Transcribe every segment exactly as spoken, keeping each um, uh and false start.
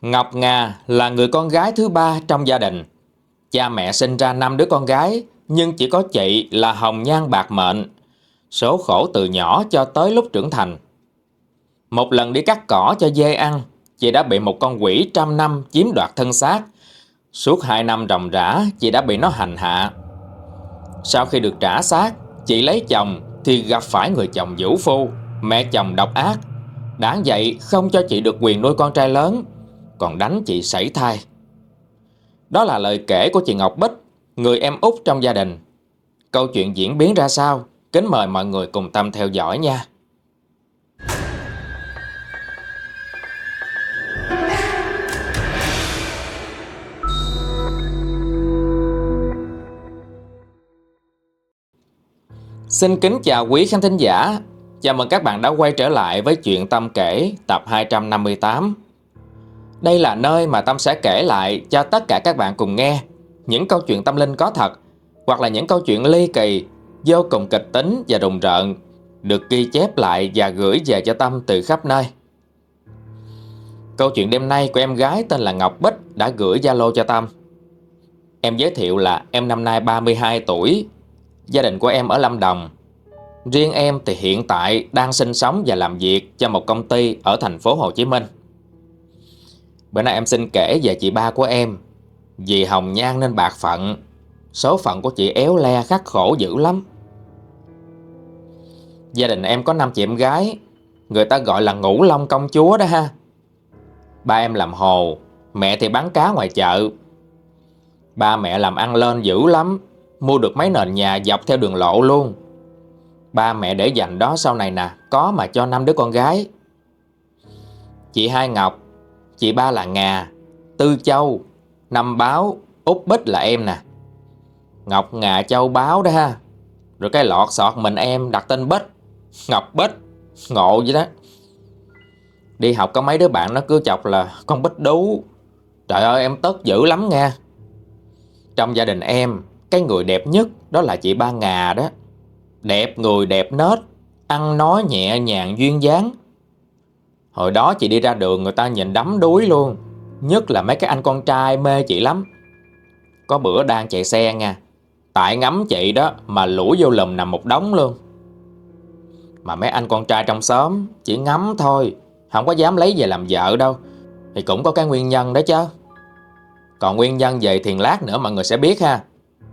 Ngọc Nga là người con gái thứ ba trong gia đình. Cha mẹ sinh ra năm đứa con gái, nhưng chỉ có chị là hồng nhan bạc mệnh, số khổ từ nhỏ cho tới lúc trưởng thành. Một lần đi cắt cỏ cho dê ăn, chị đã bị một con quỷ trăm năm chiếm đoạt thân xác. Suốt hai năm ròng rã, chị đã bị nó hành hạ. Sau khi được trả xác, chị lấy chồng thì gặp phải người chồng vũ phu, mẹ chồng độc ác. Đã vậy không cho chị được quyền nuôi con trai lớn, còn đánh chị sảy thai. Đó là lời kể của chị Ngọc Bích, người em út trong gia đình. Câu chuyện diễn biến ra sao? Kính mời mọi người cùng Tâm theo dõi nha. Xin kính chào quý khán thính giả. Chào mừng các bạn đã quay trở lại với chuyện Tâm kể tập hai trăm năm mươi tám. Đây là nơi mà Tâm sẽ kể lại cho tất cả các bạn cùng nghe những câu chuyện tâm linh có thật, hoặc là những câu chuyện ly kỳ, vô cùng kịch tính và rùng rợn, được ghi chép lại và gửi về cho Tâm từ khắp nơi. Câu chuyện đêm nay của em gái tên là Ngọc Bích đã gửi Zalo cho Tâm. Em giới thiệu là em năm nay ba mươi hai tuổi, gia đình của em ở Lâm Đồng. Riêng em thì hiện tại đang sinh sống và làm việc cho một công ty ở thành phố Hồ Chí Minh. Bữa nay em xin kể về chị ba của em. Vì hồng nhan nên bạc phận, số phận của chị éo le khắc khổ dữ lắm. Gia đình em có năm chị em gái, người ta gọi là ngũ long công chúa đó ha. Ba em làm hồ, mẹ thì bán cá ngoài chợ. Ba mẹ làm ăn lên dữ lắm, mua được mấy nền nhà dọc theo đường lộ luôn. Ba mẹ để dành đó sau này nè, có mà cho năm đứa con gái. Chị hai Ngọc, chị ba là Ngà, Tư Châu, Năm Báo, Út Bích là em nè. Ngọc Ngà Châu Báo đó ha. Rồi cái lọt sọt mình em đặt tên Bích, Ngọc Bích, ngộ vậy đó. Đi học có mấy đứa bạn nó cứ chọc là con Bích đú. Trời ơi em tức dữ lắm nha. Trong gia đình em, cái người đẹp nhất đó là chị ba Ngà đó. Đẹp người đẹp nết, ăn nói nhẹ nhàng duyên dáng. Hồi đó chị đi ra đường người ta nhìn đắm đuối luôn, nhất là mấy cái anh con trai mê chị lắm. Có bữa đang chạy xe nha, tại ngắm chị đó mà lủi vô lùm nằm một đống luôn. Mà mấy anh con trai trong xóm chỉ ngắm thôi, không có dám lấy về làm vợ đâu. Thì cũng có cái nguyên nhân đó chứ. Còn nguyên nhân gì thì lát nữa mọi người sẽ biết ha.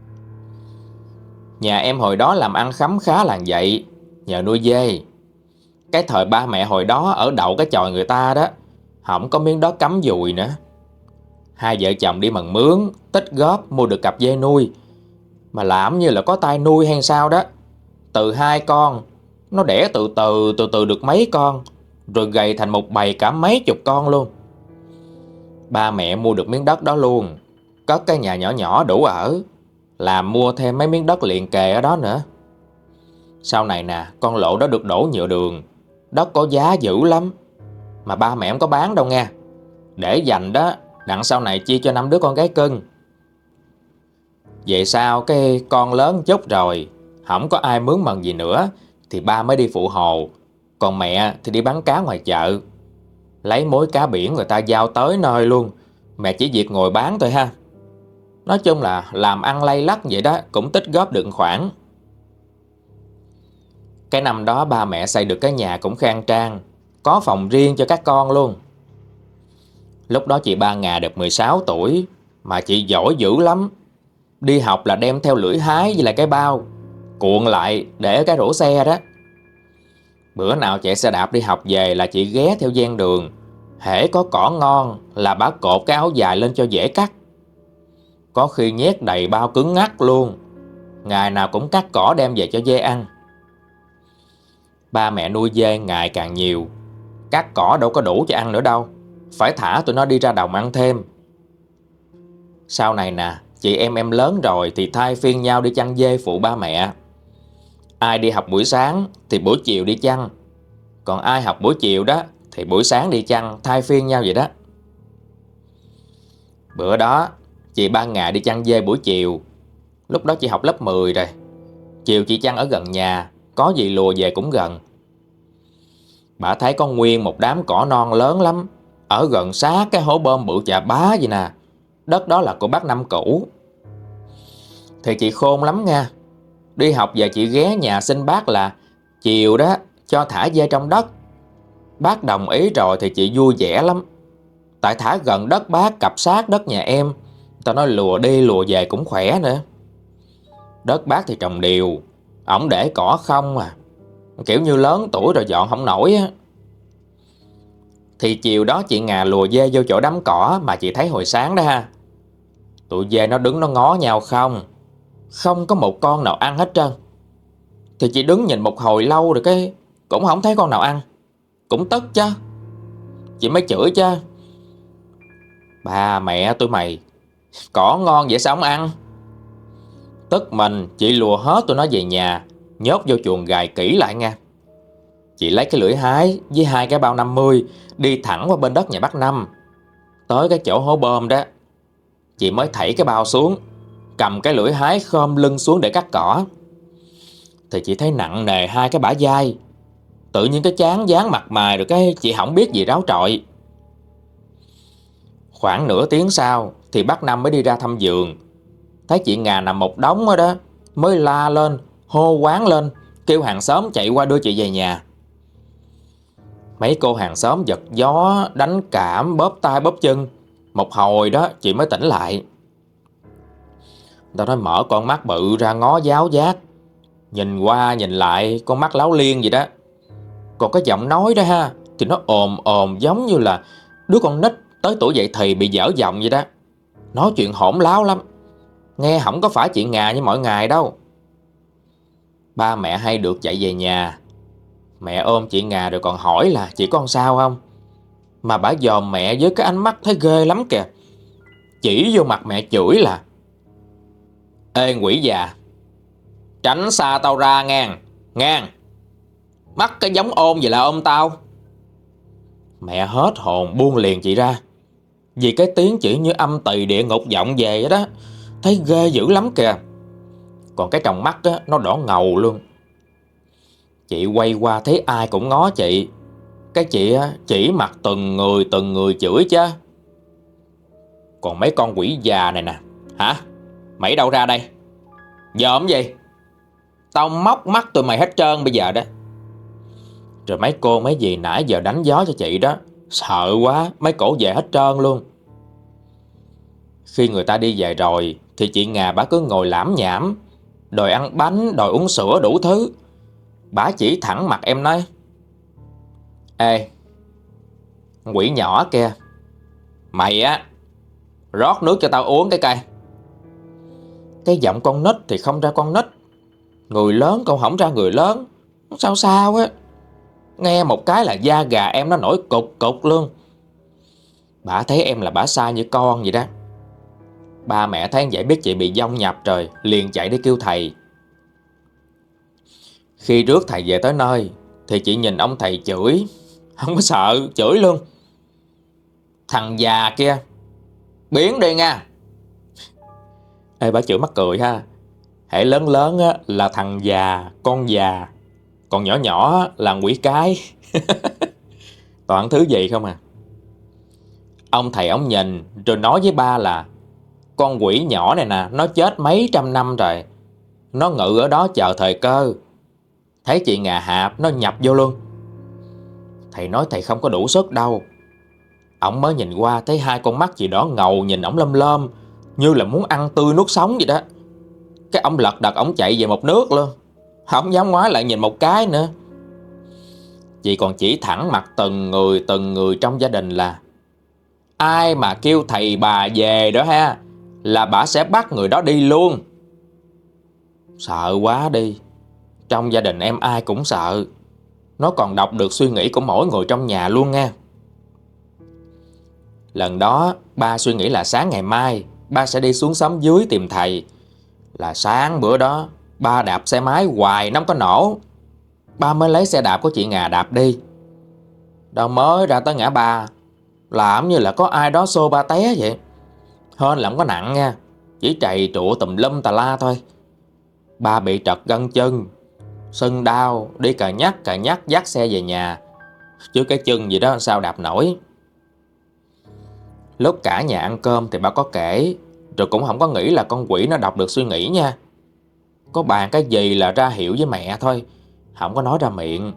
Nhà em hồi đó làm ăn khấm khá là vậy, nhờ nuôi dê. Cái thời ba mẹ hồi đó ở đậu cái chòi người ta đó, không có miếng đó cắm dùi nữa. Hai vợ chồng đi mần mướn, tích góp mua được cặp dê nuôi. Mà làm như là có tay nuôi hay sao đó. Từ hai con, nó đẻ từ từ từ từ được mấy con, rồi gầy thành một bầy cả mấy chục con luôn. Ba mẹ mua được miếng đất đó luôn, cất cái nhà nhỏ nhỏ đủ ở, làm mua thêm mấy miếng đất liền kề ở đó nữa. Sau này nè, con lộ đó được đổ nhựa đường, đất có giá dữ lắm. Mà ba mẹ không có bán đâu nha, để dành đó, đặng sau này chia cho năm đứa con gái cưng. Vậy sao cái con lớn chút rồi, không có ai mướn mần gì nữa, thì ba mới đi phụ hồ, còn mẹ thì đi bán cá ngoài chợ. Lấy mối cá biển người ta giao tới nơi luôn, mẹ chỉ việc ngồi bán thôi ha. Nói chung là làm ăn lay lắt vậy đó, cũng tích góp được khoản. Cái năm đó ba mẹ xây được cái nhà cũng khang trang, có phòng riêng cho các con luôn. Lúc đó chị ba Ngà được mười sáu tuổi, mà chị giỏi dữ lắm. Đi học là đem theo lưỡi hái với lại cái bao, cuộn lại để ở cái rổ xe đó. Bữa nào chạy xe đạp đi học về là chị ghé theo ven đường, hễ có cỏ ngon là bà cột cái áo dài lên cho dễ cắt. Có khi nhét đầy bao cứng ngắc luôn, ngày nào cũng cắt cỏ đem về cho dê ăn. Ba mẹ nuôi dê ngày càng nhiều, cắt cỏ đâu có đủ cho ăn nữa đâu, phải thả tụi nó đi ra đồng ăn thêm. Sau này nè, chị em em lớn rồi thì thay phiên nhau đi chăn dê phụ ba mẹ. Ai đi học buổi sáng thì buổi chiều đi chăn, còn ai học buổi chiều đó thì buổi sáng đi chăn, thay phiên nhau vậy đó. Bữa đó chị ba Ngà đi chăn dê buổi chiều. Lúc đó chị học lớp mười rồi. Chiều chị chăn ở gần nhà, có gì lùa về cũng gần. Bà thấy có nguyên một đám cỏ non lớn lắm, ở gần sát cái hố bơm bự chà bá vậy nè. Đất đó là của bác Năm cũ. Thì chị khôn lắm nha. Đi học về chị ghé nhà xin bác là chiều đó cho thả dê trong đất. Bác đồng ý rồi thì chị vui vẻ lắm. Tại thả gần đất bác, cặp sát đất nhà em, tao nói lùa đi lùa về cũng khỏe nữa. Đất bác thì trồng điều, ổng để cỏ không à, kiểu như lớn tuổi rồi dọn không nổi á. Thì chiều đó chị Ngà lùa dê vô chỗ đám cỏ mà chị thấy hồi sáng đó ha. Tụi dê nó đứng nó ngó nhau không, không có một con nào ăn hết trơn. Thì chị đứng nhìn một hồi lâu rồi cái cũng không thấy con nào ăn. Cũng tức chứ. Chị mới chửi chứ: ba mẹ tụi mày, cỏ ngon vậy sao không ăn? Tức mình chị lùa hết tụi nó về nhà, nhốt vô chuồng gài kỹ lại nha. Chị lấy cái lưỡi hái với hai cái bao năm mươi đi thẳng qua bên đất nhà bác Năm. Tới cái chỗ hố bơm đó, chị mới thảy cái bao xuống, cầm cái lưỡi hái khom lưng xuống để cắt cỏ. Thì chị thấy nặng nề hai cái bả vai. Tự nhiên cái chán dán mặt mày rồi cái chị không biết gì ráo trọi. Khoảng nửa tiếng sau thì bác Năm mới đi ra thăm vườn. Thấy chị Ngà nằm một đống ở đó, mới la lên, hô quán lên, kêu hàng xóm chạy qua đưa chị về nhà. Mấy cô hàng xóm giật gió, đánh cảm, bóp tay bóp chân. Một hồi đó chị mới tỉnh lại. Tao nói mở con mắt bự ra ngó giáo giác. Nhìn qua nhìn lại con mắt láo liên vậy đó. Còn cái giọng nói đó ha, thì nó ồm ồm giống như là đứa con nít tới tuổi dậy thì bị dở giọng vậy đó. Nói chuyện hỗn láo lắm, nghe không có phải chị Ngà như mọi ngày đâu. Ba mẹ hay được chạy về nhà. Mẹ ôm chị Ngà rồi còn hỏi là chị có sao không. Mà bả dòm mẹ với cái ánh mắt thấy ghê lắm kìa. Chỉ vô mặt mẹ chửi là: ê quỷ già, tránh xa tao ra ngang, ngang. Mắc cái giống ôn vậy là ôm tao. Mẹ hết hồn buông liền chị ra. Vì cái tiếng chỉ như âm tỳ địa ngục vọng về vậy đó. Thấy ghê dữ lắm kìa. Còn cái tròng mắt á, nó đỏ ngầu luôn. Chị quay qua thấy ai cũng ngó chị. Cái chị á, chỉ mặt từng người từng người chửi chứ. Còn mấy con quỷ già này nè, hả? Mày đâu ra đây? Dòm gì? Tao móc mắt tụi mày hết trơn bây giờ đó. Rồi mấy cô mấy dì nãy giờ đánh gió cho chị đó, sợ quá mấy cổ về hết trơn luôn. Khi người ta đi về rồi thì chị Ngà bả cứ ngồi lảm nhảm, đòi ăn bánh, đòi uống sữa đủ thứ. Bả chỉ thẳng mặt em nói: ê quỷ nhỏ kia, mày á rót nước cho tao uống cái coi. Cái giọng con nít thì không ra con nít, người lớn cũng không ra người lớn. Sao sao á. Nghe một cái là da gà em nó nổi cục cục luôn. Bả thấy em là bả sai như con vậy đó. Ba mẹ thấy vậy biết chị bị vong nhập rồi, liền chạy đi kêu thầy. Khi rước thầy về tới nơi thì chị nhìn ông thầy chửi, không có sợ, chửi luôn: thằng già kia, biến đi nha. Ê, bà chửi mắc cười ha. Hễ lớn lớn á, là thằng già, con già. Còn nhỏ nhỏ là quỷ cái. Toàn thứ gì không à. Ông thầy ông nhìn rồi nói với ba là con quỷ nhỏ này nè, nó chết mấy trăm năm rồi. Nó ngự ở đó chờ thời cơ. Thấy chị Ngà hạp nó nhập vô luôn. Thầy nói thầy không có đủ sức đâu. Ổng mới nhìn qua thấy hai con mắt chị đỏ ngầu nhìn ổng lâm lâm, như là muốn ăn tươi nuốt sống vậy đó. Cái ổng lật đật ổng chạy về một nước luôn, không dám ngoái lại nhìn một cái nữa. Chị còn chỉ thẳng mặt từng người từng người trong gia đình là ai mà kêu thầy bà về đó ha, là bả sẽ bắt người đó đi luôn. Sợ quá đi. Trong gia đình em ai cũng sợ. Nó còn đọc được suy nghĩ của mỗi người trong nhà luôn nha. Lần đó ba suy nghĩ là sáng ngày mai ba sẽ đi xuống xóm dưới tìm thầy. Là sáng bữa đó ba đạp xe máy hoài nó không có nổ. Ba mới lấy xe đạp của chị Ngà đạp đi. Đâu mới ra tới ngã ba, làm như là có ai đó xô ba té vậy. Hên là không có nặng nha, chỉ trầy trụa tùm lum tà la thôi. Ba bị trật gân chân, sưng đau, đi cà nhắc cà nhắc dắt xe về nhà. Chứ cái chân gì đó sao đạp nổi. Lúc cả nhà ăn cơm thì bà có kể, rồi cũng không có nghĩ là con quỷ nó đọc được suy nghĩ nha. Có bàn cái gì là ra hiệu với mẹ thôi, không có nói ra miệng.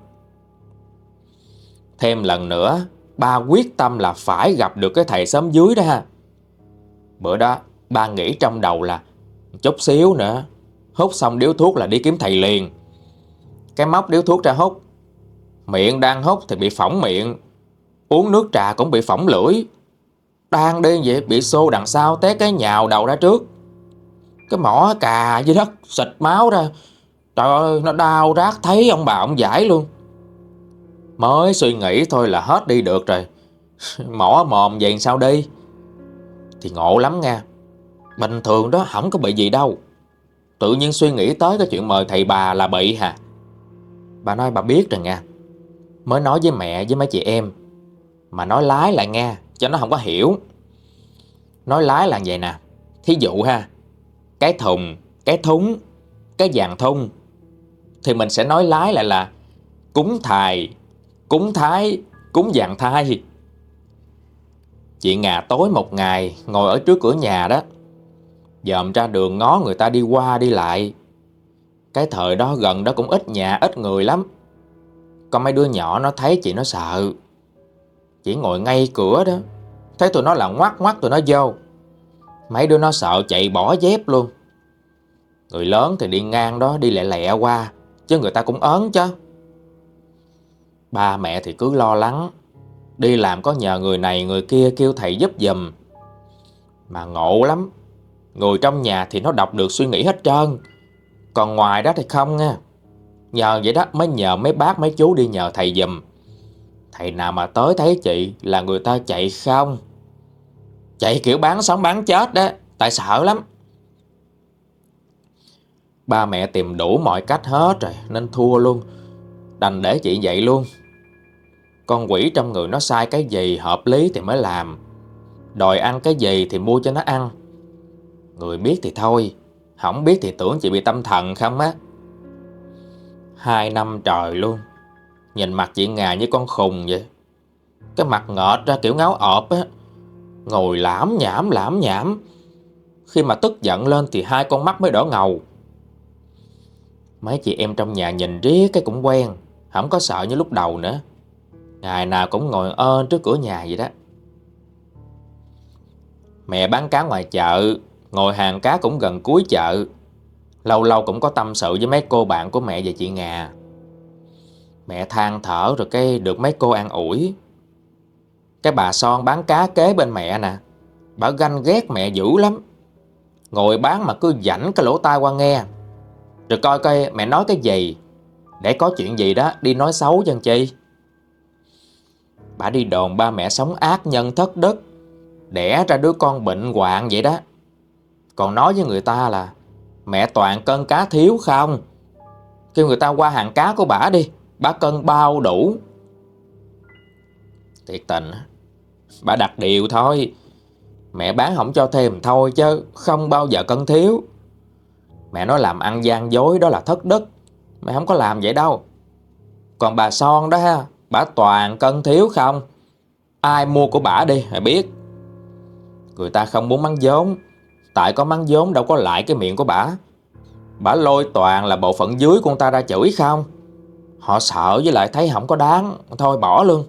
Thêm lần nữa, ba quyết tâm là phải gặp được cái thầy xóm dưới đó ha. Bữa đó ba nghĩ trong đầu là chút xíu nữa, hút xong điếu thuốc là đi kiếm thầy liền. Cái móc điếu thuốc ra hút, miệng đang hút thì bị phỏng miệng, uống nước trà cũng bị phỏng lưỡi. Đang đi vậy bị xô đằng sau té cái nhào đầu ra trước. Cái mỏ cà dưới đất xịt máu ra. Trời ơi, nó đau rát thấy ông bà ông giải luôn. Mới suy nghĩ thôi là hết đi được rồi. Mỏ mồm vậy sao đi? Thì ngộ lắm nha. Bình thường đó không có bị gì đâu. Tự nhiên suy nghĩ tới cái chuyện mời thầy bà là bị hả? Bà nói bà biết rồi nha. Mới nói với mẹ với mấy chị em, mà nói lái lại nghe, cho nó không có hiểu. Nói lái là vậy nè. Thí dụ ha, cái thùng, cái thúng, cái dàn thun, thì mình sẽ nói lái lại là cúng thầy, cúng thái, cúng dàn thai. Chị Ngà tối một ngày ngồi ở trước cửa nhà đó, dòm ra đường ngó người ta đi qua đi lại. Cái thời đó gần đó cũng ít nhà ít người lắm. Có mấy đứa nhỏ nó thấy chị nó sợ. Chỉ ngồi ngay cửa đó, thấy tụi nó là ngoắt ngoắt tụi nó vô. Mấy đứa nó sợ chạy bỏ dép luôn. Người lớn thì đi ngang đó đi lẹ lẹ qua, chứ người ta cũng ớn chứ. Ba mẹ thì cứ lo lắng, đi làm có nhờ người này người kia kêu thầy giúp giùm. Mà ngộ lắm, người trong nhà thì nó đọc được suy nghĩ hết trơn, còn ngoài đó thì không nha. Nhờ vậy đó mới nhờ mấy bác mấy chú đi nhờ thầy giùm. Thầy nào mà tới thấy chị là người ta chạy không. Chạy kiểu bán sống bán chết đó, tại sợ lắm. Ba mẹ tìm đủ mọi cách hết rồi nên thua luôn, đành để chị vậy luôn. Con quỷ trong người nó sai cái gì hợp lý thì mới làm, đòi ăn cái gì thì mua cho nó ăn. Người biết thì thôi, không biết thì tưởng chị bị tâm thần không á. Hai năm trời luôn, nhìn mặt chị Ngà như con khùng vậy. Cái mặt ngợt ra kiểu ngáo ọp á, ngồi lãm nhảm lãm nhảm. Khi mà tức giận lên thì hai con mắt mới đỏ ngầu. Mấy chị em trong nhà nhìn riết cái cũng quen, không có sợ như lúc đầu nữa. Ngày nào cũng ngồi ơn trước cửa nhà vậy đó. Mẹ bán cá ngoài chợ, ngồi hàng cá cũng gần cuối chợ. Lâu lâu cũng có tâm sự với mấy cô bạn của mẹ và chị Ngà. Mẹ than thở rồi cái được mấy cô an ủi. Cái bà Son bán cá kế bên mẹ nè, bà ganh ghét mẹ dữ lắm. Ngồi bán mà cứ dảnh cái lỗ tai qua nghe, rồi coi coi mẹ nói cái gì, để có chuyện gì đó đi nói xấu chân chi. Bà đi đồn ba mẹ sống ác nhân thất đức, đẻ ra đứa con bệnh hoạn vậy đó. Còn nói với người ta là mẹ toàn cân cá thiếu không. Kêu người ta qua hàng cá của bả đi, bả cân bao đủ. Thiệt tình, bả đặt điều thôi. Mẹ bán không cho thêm thôi chứ không bao giờ cân thiếu. Mẹ nói làm ăn gian dối đó là thất đức, mẹ không có làm vậy đâu. Còn bà Son đó ha, bả toàn cân thiếu không. Ai mua của bả đi mẹ biết. Người ta không muốn mắng vốn, tại có mắng vốn đâu có lại cái miệng của bả. Bả lôi toàn là bộ phận dưới của người ta ra chửi không. Họ sợ với lại thấy không có đáng, thôi bỏ luôn.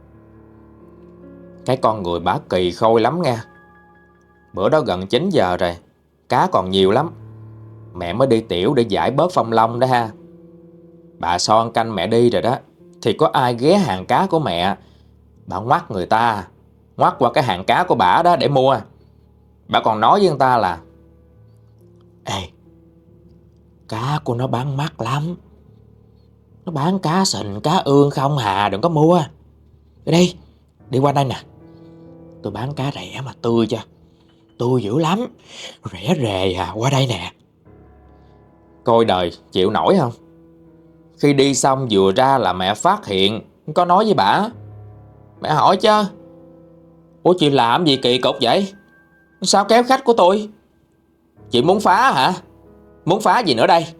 Cái con người bả kỳ khôi lắm nha. Bữa đó gần chín giờ rồi, cá còn nhiều lắm. Mẹ mới đi tiểu để giải bớt phong long đó ha. Bà Son canh mẹ đi rồi đó, thì có ai ghé hàng cá của mẹ. Bà ngoắt người ta, ngoắt qua cái hàng cá của bả đó để mua. Bà còn nói với người ta là: Ê, cá của nó bán mắc lắm, nó bán cá sình, cá ương không hà, đừng có mua. Đi đi, đi qua đây nè, tôi bán cá rẻ mà tươi cho, tươi dữ lắm, rẻ rề à, qua đây nè. Coi đời chịu nổi không? Khi đi xong vừa ra là mẹ phát hiện, có nói với bả. Mẹ hỏi chứ: Ủa chị làm gì kỳ cục vậy? Sao kéo khách của tôi? Chị muốn phá hả? Muốn phá gì nữa đây?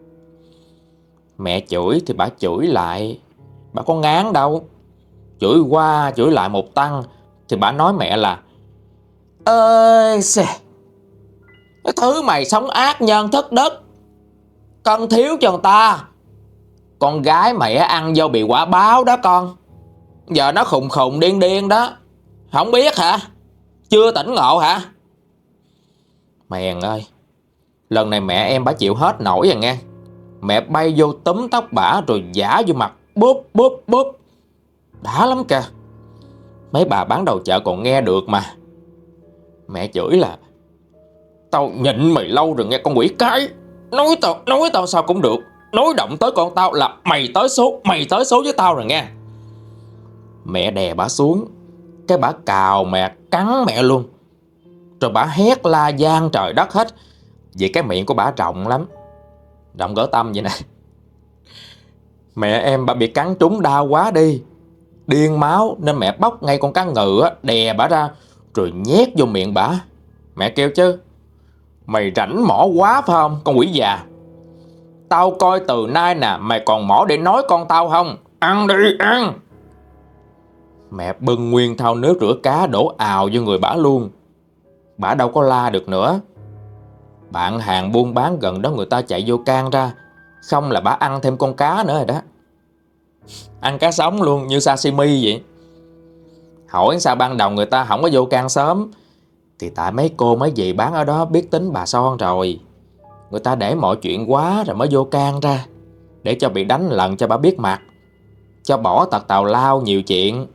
Mẹ chửi thì bả chửi lại, bả có ngán đâu. Chửi qua chửi lại một tăng thì bả nói mẹ là: Ơi xề, cái thứ mày sống ác nhân thất đức, cân thiếu cho người ta. Con gái mày ăn vô bị quả báo đó con. Giờ nó khùng khùng điên điên đó, không biết hả? Chưa tỉnh ngộ hả? Mèn ơi, lần này mẹ em bả chịu hết nổi rồi nghe. Mẹ bay vô túm tóc bả rồi giả vô mặt bóp bóp bóp. Đã lắm kìa. Mấy bà bán đầu chợ còn nghe được mà. Mẹ chửi là: tao nhịn mày lâu rồi nghe con quỷ cái. Nói tao nói tao sao cũng được, nói động tới con tao là mày tới số, mày tới số với tao rồi nghe. Mẹ đè bả xuống, cái bả cào mẹ, cắn mẹ luôn. Rồi bả hét la gian trời đất hết. Vì cái miệng của bả rộng lắm, rộng cỡ tăm vậy nè. Mẹ em bả bị cắn trúng đau quá đi, điên máu nên mẹ bóc ngay con cá ngừ á, đè bả ra rồi nhét vô miệng bả. Mẹ kêu chứ: mày rảnh mỏ quá phải không con quỷ già? Tao coi từ nay nè, mày còn mỏ để nói con tao không? Ăn đi, ăn. Mẹ bưng nguyên thau nước rửa cá đổ ào vô người bả luôn. Bả đâu có la được nữa. Bạn hàng buôn bán gần đó người ta chạy vô can ra, không là bả ăn thêm con cá nữa rồi đó. Ăn cá sống luôn, như sashimi vậy. Hỏi sao ban đầu người ta không có vô can sớm, thì tại mấy cô mấy dì bán ở đó biết tính bà Son rồi. Người ta để mọi chuyện quá rồi mới vô can ra, để cho bị đánh lần cho bà biết mặt, cho bỏ tật tào lao nhiều chuyện.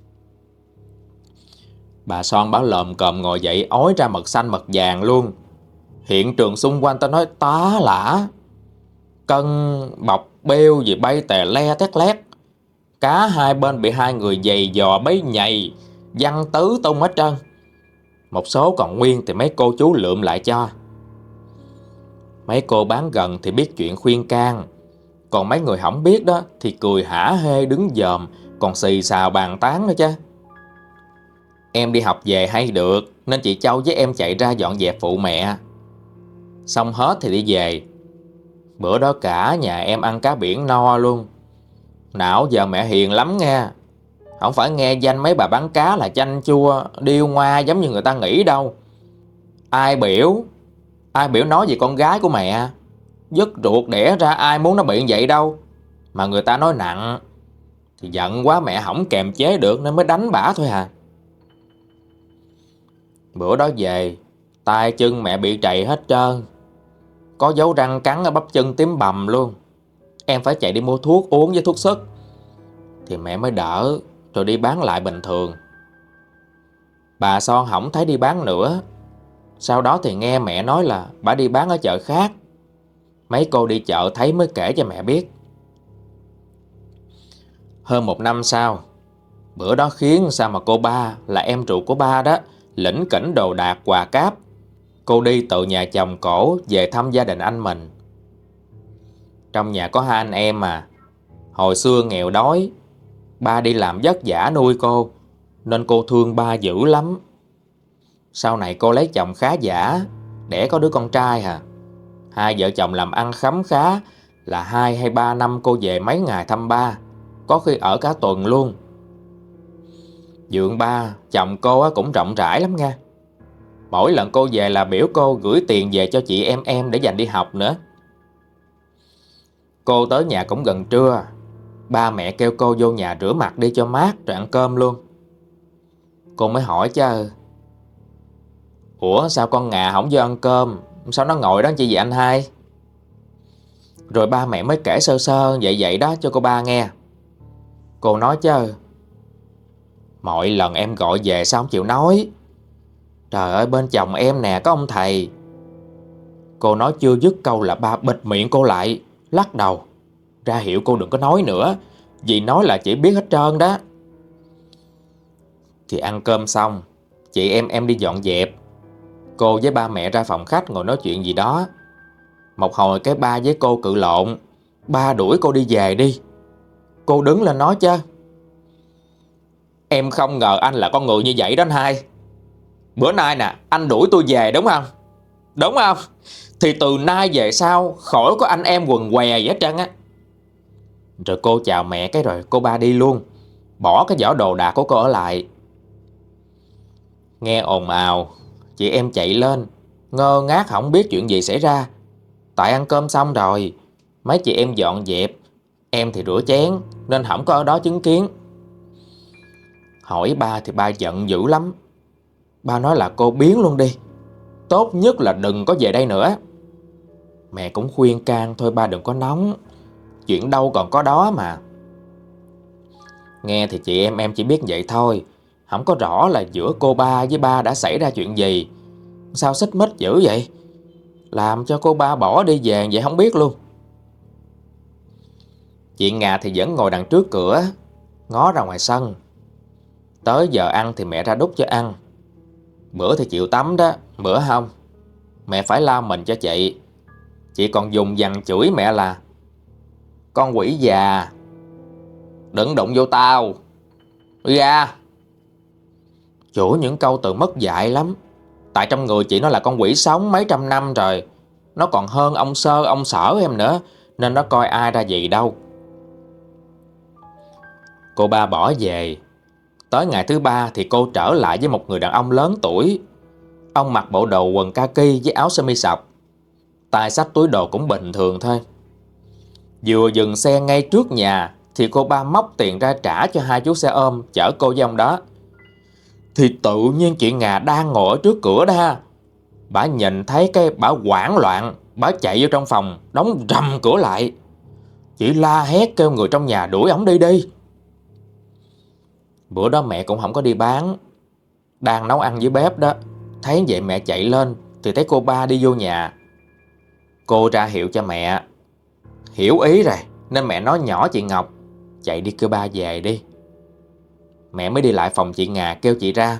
Bà Son bà lồm cồm ngồi dậy ói ra mật xanh mật vàng luôn. Hiện trường xung quanh ta nói tá lả. Cân bọc bêu gì bay tè le tét lét. Cá hai bên bị hai người giày dò bấy nhầy, văng tứ tung hết trơn. Một số còn nguyên thì mấy cô chú lượm lại cho. Mấy cô bán gần thì biết chuyện khuyên can, còn mấy người không biết đó thì cười hả hê đứng dòm, còn xì xào bàn tán nữa chứ. Em đi học về hay được nên chị Châu với em chạy ra dọn dẹp phụ mẹ. Xong hết thì đi về. Bữa đó cả nhà em ăn cá biển no luôn. Nào giờ mẹ hiền lắm nghe. Không phải nghe danh mấy bà bán cá là chanh chua điêu ngoa giống như người ta nghĩ đâu. Ai biểu Ai biểu nói về con gái của mẹ, dứt ruột đẻ ra ai muốn nó bị vậy đâu. Mà người ta nói nặng thì giận quá mẹ không kềm chế được nên mới đánh bả thôi à. Bữa đó về, tay chân mẹ bị trầy hết trơn, có dấu răng cắn ở bắp chân tím bầm luôn. Em phải chạy đi mua thuốc uống với thuốc sức thì mẹ mới đỡ, rồi đi bán lại bình thường. Bà Son không thấy đi bán nữa. Sau đó thì nghe mẹ nói là bà đi bán ở chợ khác. Mấy cô đi chợ thấy mới kể cho mẹ biết. Hơn một năm sau, bữa đó khiến sao mà cô ba là em ruột của ba đó lỉnh kỉnh đồ đạc quà cáp. Cô đi từ nhà chồng cổ về thăm gia đình anh mình. Trong nhà có hai anh em mà. Hồi xưa nghèo đói, ba đi làm vất vả nuôi cô, nên cô thương ba dữ lắm. Sau này cô lấy chồng khá giả, đẻ có đứa con trai à. Hai vợ chồng làm ăn khấm khá, là hai hay ba năm cô về mấy ngày thăm ba, có khi ở cả tuần luôn. Dượng ba, chồng cô cũng rộng rãi lắm nha. Mỗi lần cô về là biểu cô gửi tiền về cho chị em em để dành đi học nữa. Cô tới nhà cũng gần trưa. Ba mẹ kêu cô vô nhà rửa mặt đi cho mát rồi ăn cơm luôn. Cô mới hỏi chứ: ủa sao con Ngà không vô ăn cơm, sao nó ngồi đó chi vậy anh hai? Rồi ba mẹ mới kể sơ sơ vậy vậy đó cho cô ba nghe. Cô nói chứ: mọi lần em gọi về sao không chịu nói? Trời ơi, bên chồng em nè có ông thầy. Cô nói chưa dứt câu là ba bịt miệng cô lại, lắc đầu ra hiệu cô đừng có nói nữa, vì nói là chị biết hết trơn đó. Thì ăn cơm xong, chị em em đi dọn dẹp. Cô với ba mẹ ra phòng khách ngồi nói chuyện gì đó. Một hồi cái ba với cô cự lộn. Ba đuổi cô đi về đi. Cô đứng lên nói chứ: em không ngờ anh là con người như vậy đó anh hai. Bữa nay nè anh đuổi tôi về đúng không? Đúng không? Thì từ nay về sau khỏi có anh em quần què gì hết trơn á. Rồi cô chào mẹ cái rồi cô ba đi luôn, bỏ cái giỏ đồ đạc của cô ở lại. Nghe ồn ào, Chị em chạy lên, ngơ ngác không biết chuyện gì xảy ra. Tại ăn cơm xong rồi, mấy chị em dọn dẹp, em thì rửa chén nên không có ở đó chứng kiến. Hỏi ba thì ba giận dữ lắm. Ba nói là cô biến luôn đi, tốt nhất là đừng có về đây nữa. Mẹ cũng khuyên can thôi ba đừng có nóng, chuyện đâu còn có đó mà. Nghe thì chị em em chỉ biết vậy thôi, không có rõ là giữa cô ba với ba đã xảy ra chuyện gì. Sao xích mích dữ vậy, làm cho cô ba bỏ đi về vậy không biết luôn. Chị Nga thì vẫn ngồi đằng trước cửa, ngó ra ngoài sân. Tới giờ ăn thì mẹ ra đút cho ăn. Bữa thì chịu tắm đó, bữa không. Mẹ phải lau mình cho chị. Chị còn dùng dằn chửi mẹ là con quỷ già, đừng đụng vô tao, đi ra. Chửi những câu từ mất dạy lắm. Tại trong người chị nó là con quỷ sống mấy trăm năm rồi. Nó còn hơn ông sơ ông sở em nữa, nên nó coi ai ra gì đâu. Cô ba bỏ về. Tới ngày thứ ba thì cô trở lại với một người đàn ông lớn tuổi. Ông mặc bộ đồ quần kaki với áo sơ mi sọc, tay xách túi đồ cũng bình thường thôi. Vừa dừng xe ngay trước nhà thì cô ba móc tiền ra trả cho hai chú xe ôm chở cô với ông đó. Thì tự nhiên chị Nga đang ngồi ở trước cửa đó. Bà nhìn thấy cái bà hoảng loạn, bà chạy vô trong phòng, đóng rầm cửa lại. Chị la hét kêu người trong nhà đuổi ổng đi đi. Bữa đó mẹ cũng không có đi bán, đang nấu ăn dưới bếp đó. Thấy vậy mẹ chạy lên thì thấy cô ba đi vô nhà. Cô ra hiệu cho mẹ, hiểu ý rồi nên mẹ nói nhỏ chị Ngọc chạy đi kêu ba về đi. Mẹ mới đi lại phòng chị Nga kêu chị ra.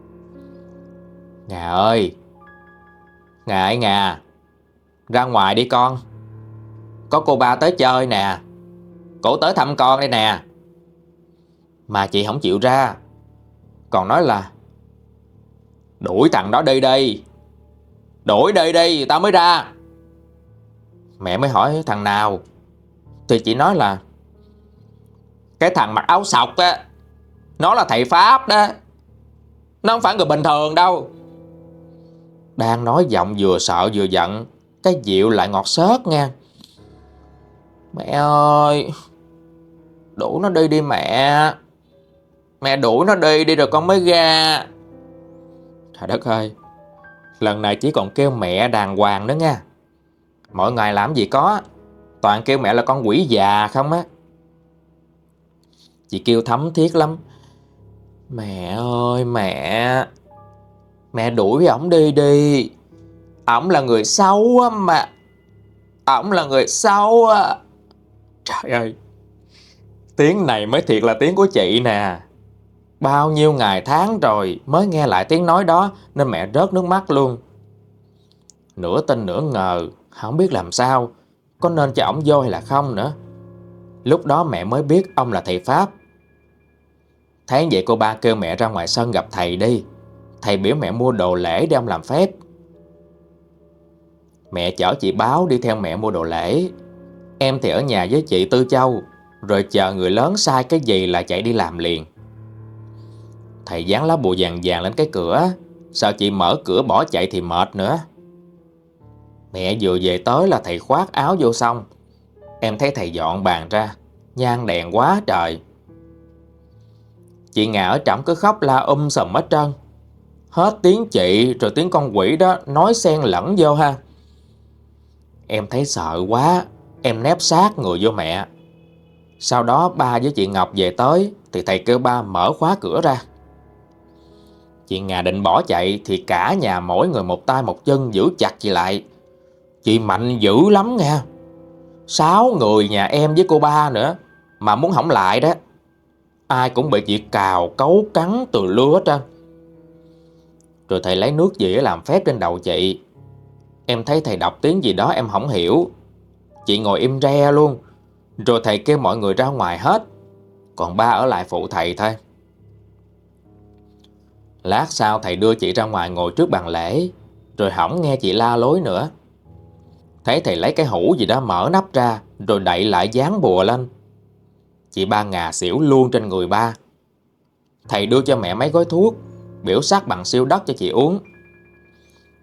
Nga ơi, Nga ơi Nga, ra ngoài đi con, có cô ba tới chơi nè, cổ tới thăm con đây nè. Mà chị không chịu ra, còn nói là đuổi thằng đó đi đi, đuổi đi đi tao mới ra. Mẹ mới hỏi thằng nào, thì chị nói là cái thằng mặc áo sọc á, nó là thầy Pháp đó, nó không phải người bình thường đâu. Đang nói giọng vừa sợ vừa giận, cái dịu lại ngọt xớt nha. Mẹ ơi, đuổi nó đi đi mẹ, mẹ đuổi nó đi đi rồi con mới ra. Trời đất ơi, lần này chỉ còn kêu mẹ đàng hoàng nữa nha. Mỗi ngày làm gì có, toàn kêu mẹ là con quỷ già không á. Chị kêu thấm thiết lắm. Mẹ ơi mẹ, mẹ đuổi ổng đi đi, ổng là người xấu á mà, ổng là người xấu á. Trời ơi, tiếng này mới thiệt là tiếng của chị nè. Bao nhiêu ngày tháng rồi mới nghe lại tiếng nói đó nên mẹ rớt nước mắt luôn. Nửa tin nửa ngờ, không biết làm sao, có nên cho ổng vô hay là không nữa. Lúc đó mẹ mới biết ông là thầy Pháp. Thấy vậy cô ba kêu mẹ ra ngoài sân gặp thầy đi. Thầy biểu mẹ mua đồ lễ để ông làm phép. Mẹ chở chị Báo đi theo mẹ mua đồ lễ. Em thì ở nhà với chị Tư Châu, rồi chờ người lớn sai cái gì là chạy đi làm liền. Thầy dán lá bùa vàng vàng lên cái cửa, sợ chị mở cửa bỏ chạy thì mệt nữa. Mẹ vừa về tới là thầy khoác áo vô xong. Em thấy thầy dọn bàn ra, nhang đèn quá trời. Chị Nga ở trỏng cứ khóc la um sùm hết trơn. Hết tiếng chị rồi tiếng con quỷ đó nói xen lẫn vô ha. Em thấy sợ quá, em nép sát người vô mẹ. Sau đó ba với chị Ngọc về tới thì thầy kêu ba mở khóa cửa ra. Chị Nga định bỏ chạy thì cả nhà mỗi người một tay một chân giữ chặt chị lại. Chị mạnh dữ lắm nha. Sáu người nhà em với cô ba nữa mà muốn hỏng lại đó. Ai cũng bị chị cào cấu cắn từ lưa hết trơn. Rồi thầy lấy nước dĩa làm phép trên đầu chị. Em thấy thầy đọc tiếng gì đó em không hiểu. Chị ngồi im re luôn. Rồi thầy kêu mọi người ra ngoài hết, còn ba ở lại phụ thầy thôi. Lát sau thầy đưa chị ra ngoài ngồi trước bàn lễ, rồi hổng nghe chị la lối nữa. Thấy thầy lấy cái hũ gì đó mở nắp ra, rồi đậy lại dán bùa lên. Chị ba ngà xỉu luôn trên người ba. Thầy đưa cho mẹ mấy gói thuốc, biểu sắc bằng siêu đất cho chị uống.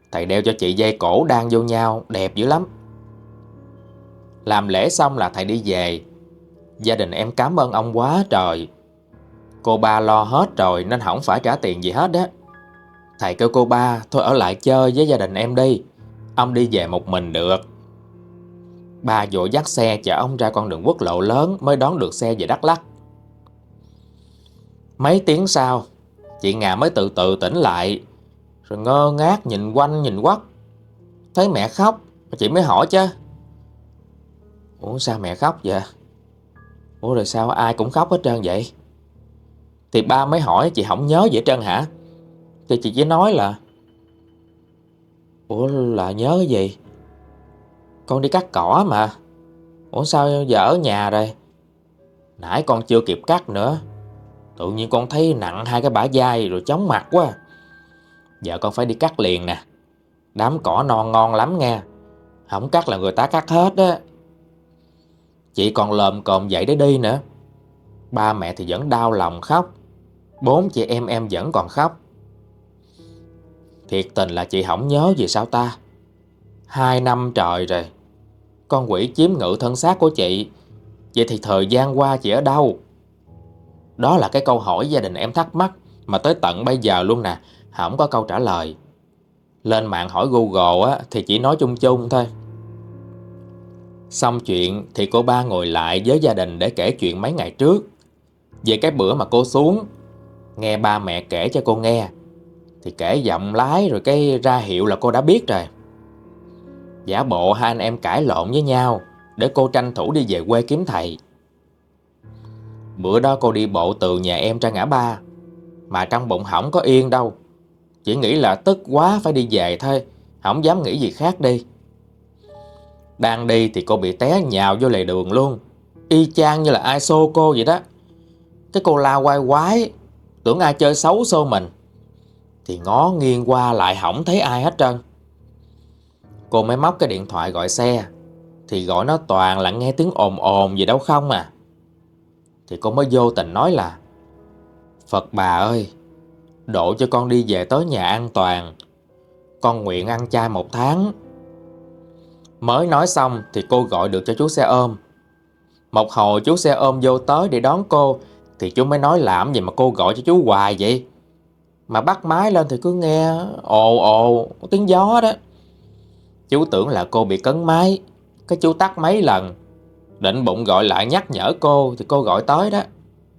Thầy đeo cho chị dây cổ đan vô nhau, đẹp dữ lắm. Làm lễ xong là thầy đi về. Gia đình em cảm ơn ông quá trời. Cô ba lo hết rồi nên không phải trả tiền gì hết đó. Thầy kêu cô ba thôi ở lại chơi với gia đình em đi, ông đi về một mình được. Ba vội dắt xe chở ông ra con đường quốc lộ lớn mới đón được xe về Đắk Lắk. Mấy tiếng sau, chị Nga mới từ từ tỉnh lại, rồi ngơ ngác nhìn quanh nhìn quất. Thấy mẹ khóc, chị mới hỏi chứ: Ủa sao mẹ khóc vậy? Ủa rồi sao ai cũng khóc hết trơn vậy? Thì ba mới hỏi chị không nhớ gì hết trơn hả? Thì chị chỉ nói là: Ủa là nhớ cái gì? Con đi cắt cỏ mà. Ủa sao giờ ở nhà rồi? Nãy con chưa kịp cắt nữa, tự nhiên con thấy nặng hai cái bả vai rồi chóng mặt quá. Giờ con phải đi cắt liền nè. Đám cỏ non ngon lắm nghe, không cắt là người ta cắt hết á. Chị còn lồm cồm dậy để đi nữa. Ba mẹ thì vẫn đau lòng khóc. Bốn chị em em vẫn còn khóc. Thiệt tình là chị không nhớ gì sao ta. Hai năm trời rồi, con quỷ chiếm ngự thân xác của chị. Vậy thì thời gian qua chị ở đâu? Đó là cái câu hỏi gia đình em thắc mắc mà tới tận bây giờ luôn nè, không có câu trả lời. Lên mạng hỏi Google á thì chỉ nói chung chung thôi. Xong chuyện thì cô ba ngồi lại với gia đình để kể chuyện mấy ngày trước. Về cái bữa mà cô xuống, nghe ba mẹ kể cho cô nghe, thì kể giọng lái rồi cái ra hiệu là cô đã biết rồi. Giả bộ hai anh em cãi lộn với nhau để cô tranh thủ đi về quê kiếm thầy. Bữa đó cô đi bộ từ nhà em ra ngã ba, mà trong bụng không có yên đâu. Chỉ nghĩ là tức quá phải đi về thôi, không dám nghĩ gì khác đi. Đang đi thì cô bị té nhào vô lề đường luôn, y chang như là ai xô cô vậy đó. Cái cô la quay quái, tưởng ai chơi xấu xô mình. Thì ngó nghiêng qua lại không thấy ai hết trơn. Cô mới móc cái điện thoại gọi xe, thì gọi nó toàn là nghe tiếng ồn ồn gì đâu không à. Thì cô mới vô tình nói là: Phật bà ơi, độ cho con đi về tới nhà an toàn, con nguyện ăn chay một tháng. Mới nói xong thì cô gọi được cho chú xe ôm. Một hồi chú xe ôm vô tới để đón cô, thì chú mới nói làm gì mà cô gọi cho chú hoài vậy. Mà bắt máy lên thì cứ nghe ồ ồ tiếng gió đó. Chú tưởng là cô bị cấn máy, cái chú tắt mấy lần, định bụng gọi lại nhắc nhở cô thì cô gọi tới đó.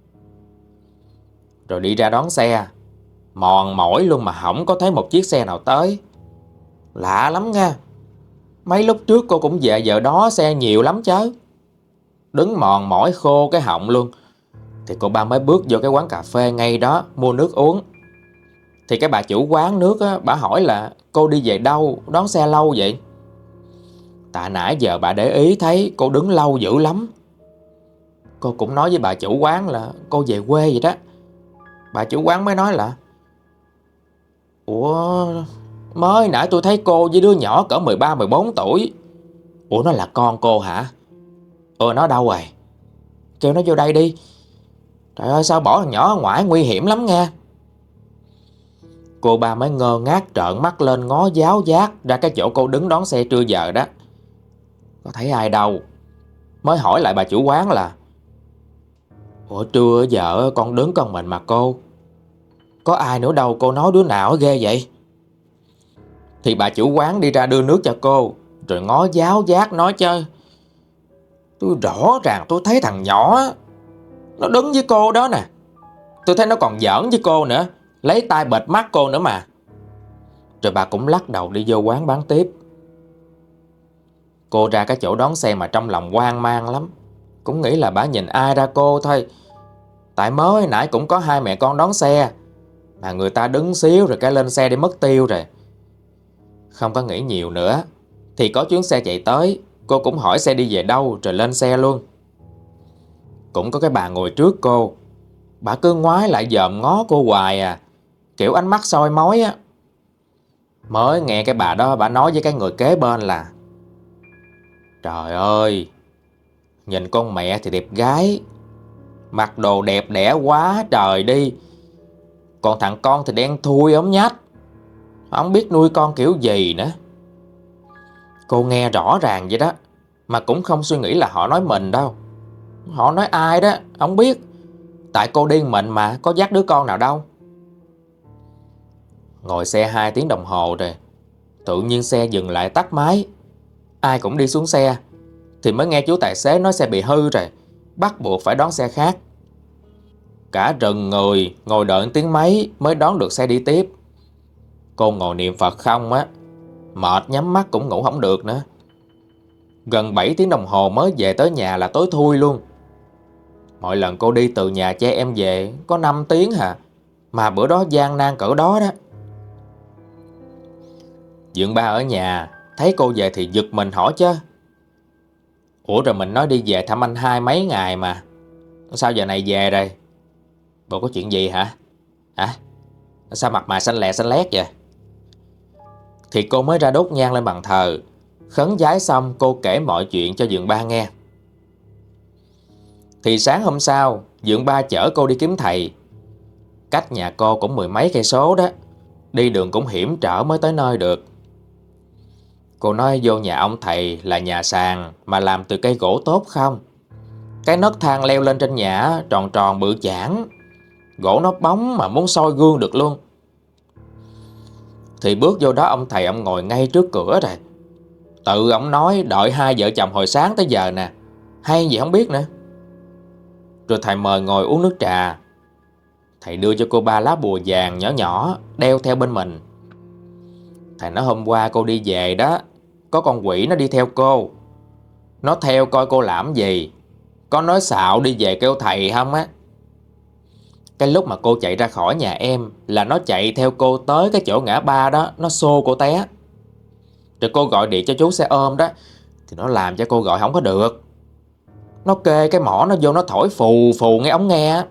Rồi đi ra đón xe, mòn mỏi luôn mà không có thấy một chiếc xe nào tới. Lạ lắm nha. Mấy lúc trước cô cũng về giờ đó xe nhiều lắm chứ. Đứng mòn mỏi khô cái họng luôn. Thì cô ba mới bước vô cái quán cà phê ngay đó mua nước uống. Thì cái bà chủ quán nước á, bà hỏi là cô đi về đâu, đón xe lâu vậy? Tại nãy giờ bà để ý thấy cô đứng lâu dữ lắm. Cô cũng nói với bà chủ quán là cô về quê vậy đó. Bà chủ quán mới nói là: Ủa, mới nãy tôi thấy cô với đứa nhỏ cỡ mười ba mười bốn tuổi. Ủa nó là con cô hả? Ờ nó đâu rồi? Kêu nó vô đây đi. Trời ơi sao bỏ thằng nhỏ ở ngoài nguy hiểm lắm nha. Cô ba mới ngơ ngác trợn mắt lên ngó giáo giác ra cái chỗ cô đứng đón xe trưa giờ đó. Có thấy ai đâu. Mới hỏi lại bà chủ quán là: Ủa trưa giờ con đứng con mình mà cô. Có ai nữa đâu, cô nói đứa nào ghê vậy? Thì bà chủ quán đi ra đưa nước cho cô, rồi ngó giáo giác nói chơi: Tôi rõ ràng tôi thấy thằng nhỏ nó đứng với cô đó nè. Tôi thấy nó còn giỡn với cô nữa, lấy tay bịt mắt cô nữa mà. Rồi bà cũng lắc đầu đi vô quán bán tiếp. Cô ra cái chỗ đón xe mà trong lòng hoang mang lắm. Cũng nghĩ là bà nhìn ai ra cô thôi. Tại mới nãy cũng có hai mẹ con đón xe, mà người ta đứng xíu rồi cái lên xe đi mất tiêu rồi. Không có nghĩ nhiều nữa, thì có chuyến xe chạy tới. Cô cũng hỏi xe đi về đâu rồi lên xe luôn. Cũng có cái bà ngồi trước cô. Bà cứ ngoái lại dòm ngó cô hoài à, kiểu ánh mắt soi mói á. Mới nghe cái bà đó bà nói với cái người kế bên là: Trời ơi, nhìn con mẹ thì đẹp gái, mặc đồ đẹp đẽ quá trời đi. Còn thằng con thì đen thui ốm nhách. không biết nuôi con kiểu gì nữa. Cô nghe rõ ràng vậy đó, mà cũng không suy nghĩ là họ nói mình đâu. Họ nói ai đó, không biết. Tại cô điên mình mà, có dắt đứa con nào đâu. Ngồi xe hai tiếng đồng hồ rồi, tự nhiên xe dừng lại tắt máy. Ai cũng đi xuống xe, thì mới nghe chú tài xế nói xe bị hư rồi, bắt buộc phải đón xe khác. Cả rần người ngồi đợi tiếng mấy mới đón được xe đi tiếp. Cô ngồi niệm Phật không á, mệt nhắm mắt cũng ngủ không được nữa. Gần bảy tiếng đồng hồ mới về tới nhà là tối thui luôn. Mọi lần cô đi từ nhà che em về có năm tiếng hả, mà bữa đó gian nan cỡ đó đó. Dượng ba ở nhà thấy cô về thì giật mình hỏi chứ: Ủa rồi mình nói đi về thăm anh hai mấy ngày mà, sao giờ này về rồi? Bộ có chuyện gì hả? Hả? Sao mặt mày xanh lè xanh lét vậy? Thì cô mới ra đốt nhang lên bàn thờ. Khấn vái xong cô kể mọi chuyện cho dượng ba nghe. Thì sáng hôm sau, dượng ba chở cô đi kiếm thầy. Cách nhà cô cũng mười mấy cây số đó, đi đường cũng hiểm trở mới tới nơi được. Cô nói vô nhà ông thầy là nhà sàn mà làm từ cây gỗ tốt không. Cái nấc thang leo lên trên nhà tròn tròn bự chảng, gỗ nó bóng mà muốn soi gương được luôn. Thì bước vô đó ông thầy ông ngồi ngay trước cửa rồi. Tự ông nói đợi hai vợ chồng hồi sáng tới giờ nè, hay gì không biết nữa. Rồi thầy mời ngồi uống nước trà. Thầy đưa cho cô ba lá bùa vàng nhỏ nhỏ đeo theo bên mình. Thầy nói hôm qua cô đi về đó, có con quỷ nó đi theo cô. Nó theo coi cô làm gì, có nói xạo đi về kêu thầy không á. Cái lúc mà cô chạy ra khỏi nhà em là nó chạy theo cô tới cái chỗ ngã ba đó, nó xô cô té. Rồi cô gọi điện cho chú xe ôm đó, thì nó làm cho cô gọi không có được. Nó kê cái mỏ nó vô nó thổi phù phù nghe ống nghe.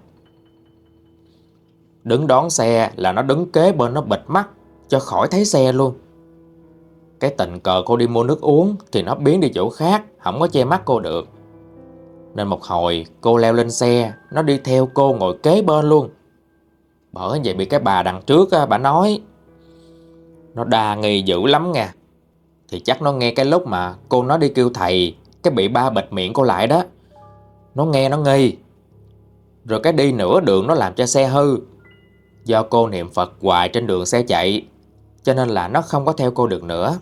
Đứng đón xe là nó đứng kế bên nó bịt mắt cho khỏi thấy xe luôn. Cái tình cờ cô đi mua nước uống thì nó biến đi chỗ khác, không có che mắt cô được. Nên một hồi cô leo lên xe, nó đi theo cô ngồi kế bên luôn. Bởi vậy bị cái bà đằng trước á, bà nói nó đa nghi dữ lắm nha. Thì chắc nó nghe cái lúc mà cô nói đi kêu thầy, cái bị ba bịt miệng cô lại đó. Nó nghe nó nghi. Rồi cái đi nửa đường nó làm cho xe hư. Do cô niệm Phật hoài trên đường xe chạy, cho nên là nó không có theo cô được nữa.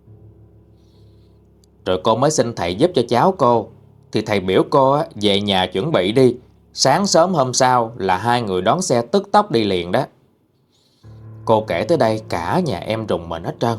Rồi cô mới xin thầy giúp cho cháu cô. Thì thầy biểu cô á, về nhà chuẩn bị đi. Sáng sớm hôm sau là hai người đón xe tức tốc đi liền đó. Cô kể tới đây cả nhà em rùng mình hết trơn.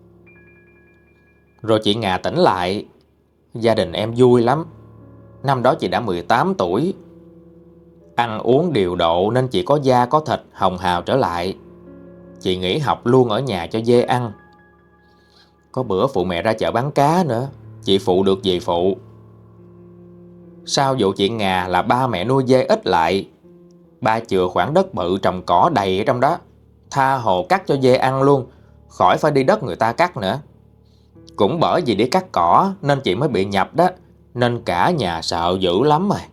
Rồi chị Ngà tỉnh lại. Gia đình em vui lắm. Năm đó chị đã mười tám tuổi. Ăn uống điều độ nên chị có da có thịt hồng hào trở lại. Chị nghỉ học luôn ở nhà cho dê ăn. Có bữa phụ mẹ ra chợ bán cá nữa, chị phụ được gì phụ. Sau vụ chị Ngà là ba mẹ nuôi dê ít lại. Ba chừa khoảng đất bự trồng cỏ đầy ở trong đó, tha hồ cắt cho dê ăn luôn, khỏi phải đi đất người ta cắt nữa. Cũng bởi vì để cắt cỏ nên chị mới bị nhập đó, nên cả nhà sợ dữ lắm rồi.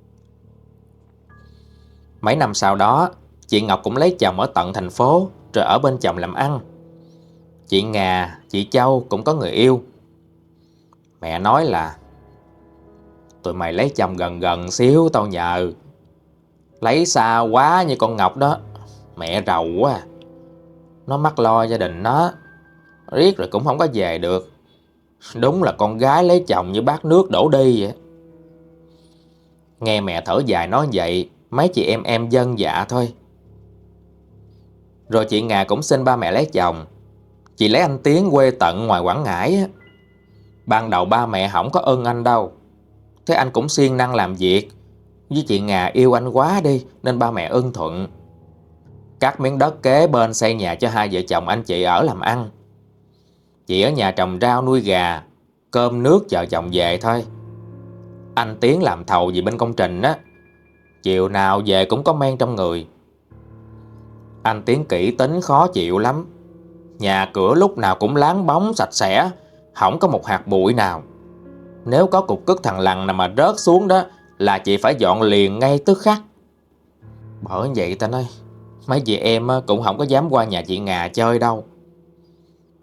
Mấy năm sau đó, chị Ngọc cũng lấy chồng ở tận thành phố, rồi ở bên chồng làm ăn. Chị Ngà, chị Châu cũng có người yêu. Mẹ nói là tụi mày lấy chồng gần gần xíu tao nhờ. Lấy xa quá như con Ngọc đó, mẹ rầu quá. Nó mắc lo gia đình nó, riết rồi cũng không có về được. Đúng là con gái lấy chồng như bát nước đổ đi vậy. Nghe mẹ thở dài nói vậy, mấy chị em em dân dạ thôi. Rồi chị Ngà cũng xin ba mẹ lấy chồng. Chị lấy anh Tiến quê tận ngoài Quảng Ngãi á. Ban đầu ba mẹ không có ưng anh đâu. Thế anh cũng siêng năng làm việc. Với chị Ngà yêu anh quá đi nên ba mẹ ưng thuận. Cắt miếng đất kế bên xây nhà cho hai vợ chồng anh chị ở làm ăn. Chị ở nhà trồng rau nuôi gà, cơm nước chờ chồng về thôi. Anh Tiến làm thầu gì bên công trình á, chiều nào về cũng có men trong người. Anh Tiến kỹ tính khó chịu lắm. Nhà cửa lúc nào cũng láng bóng sạch sẽ, không có một hạt bụi nào. Nếu có cục cứt thằng lằn nào mà rớt xuống đó là chị phải dọn liền ngay tức khắc. Bởi vậy ta nói mấy chị em cũng không có dám qua nhà chị Ngà chơi đâu.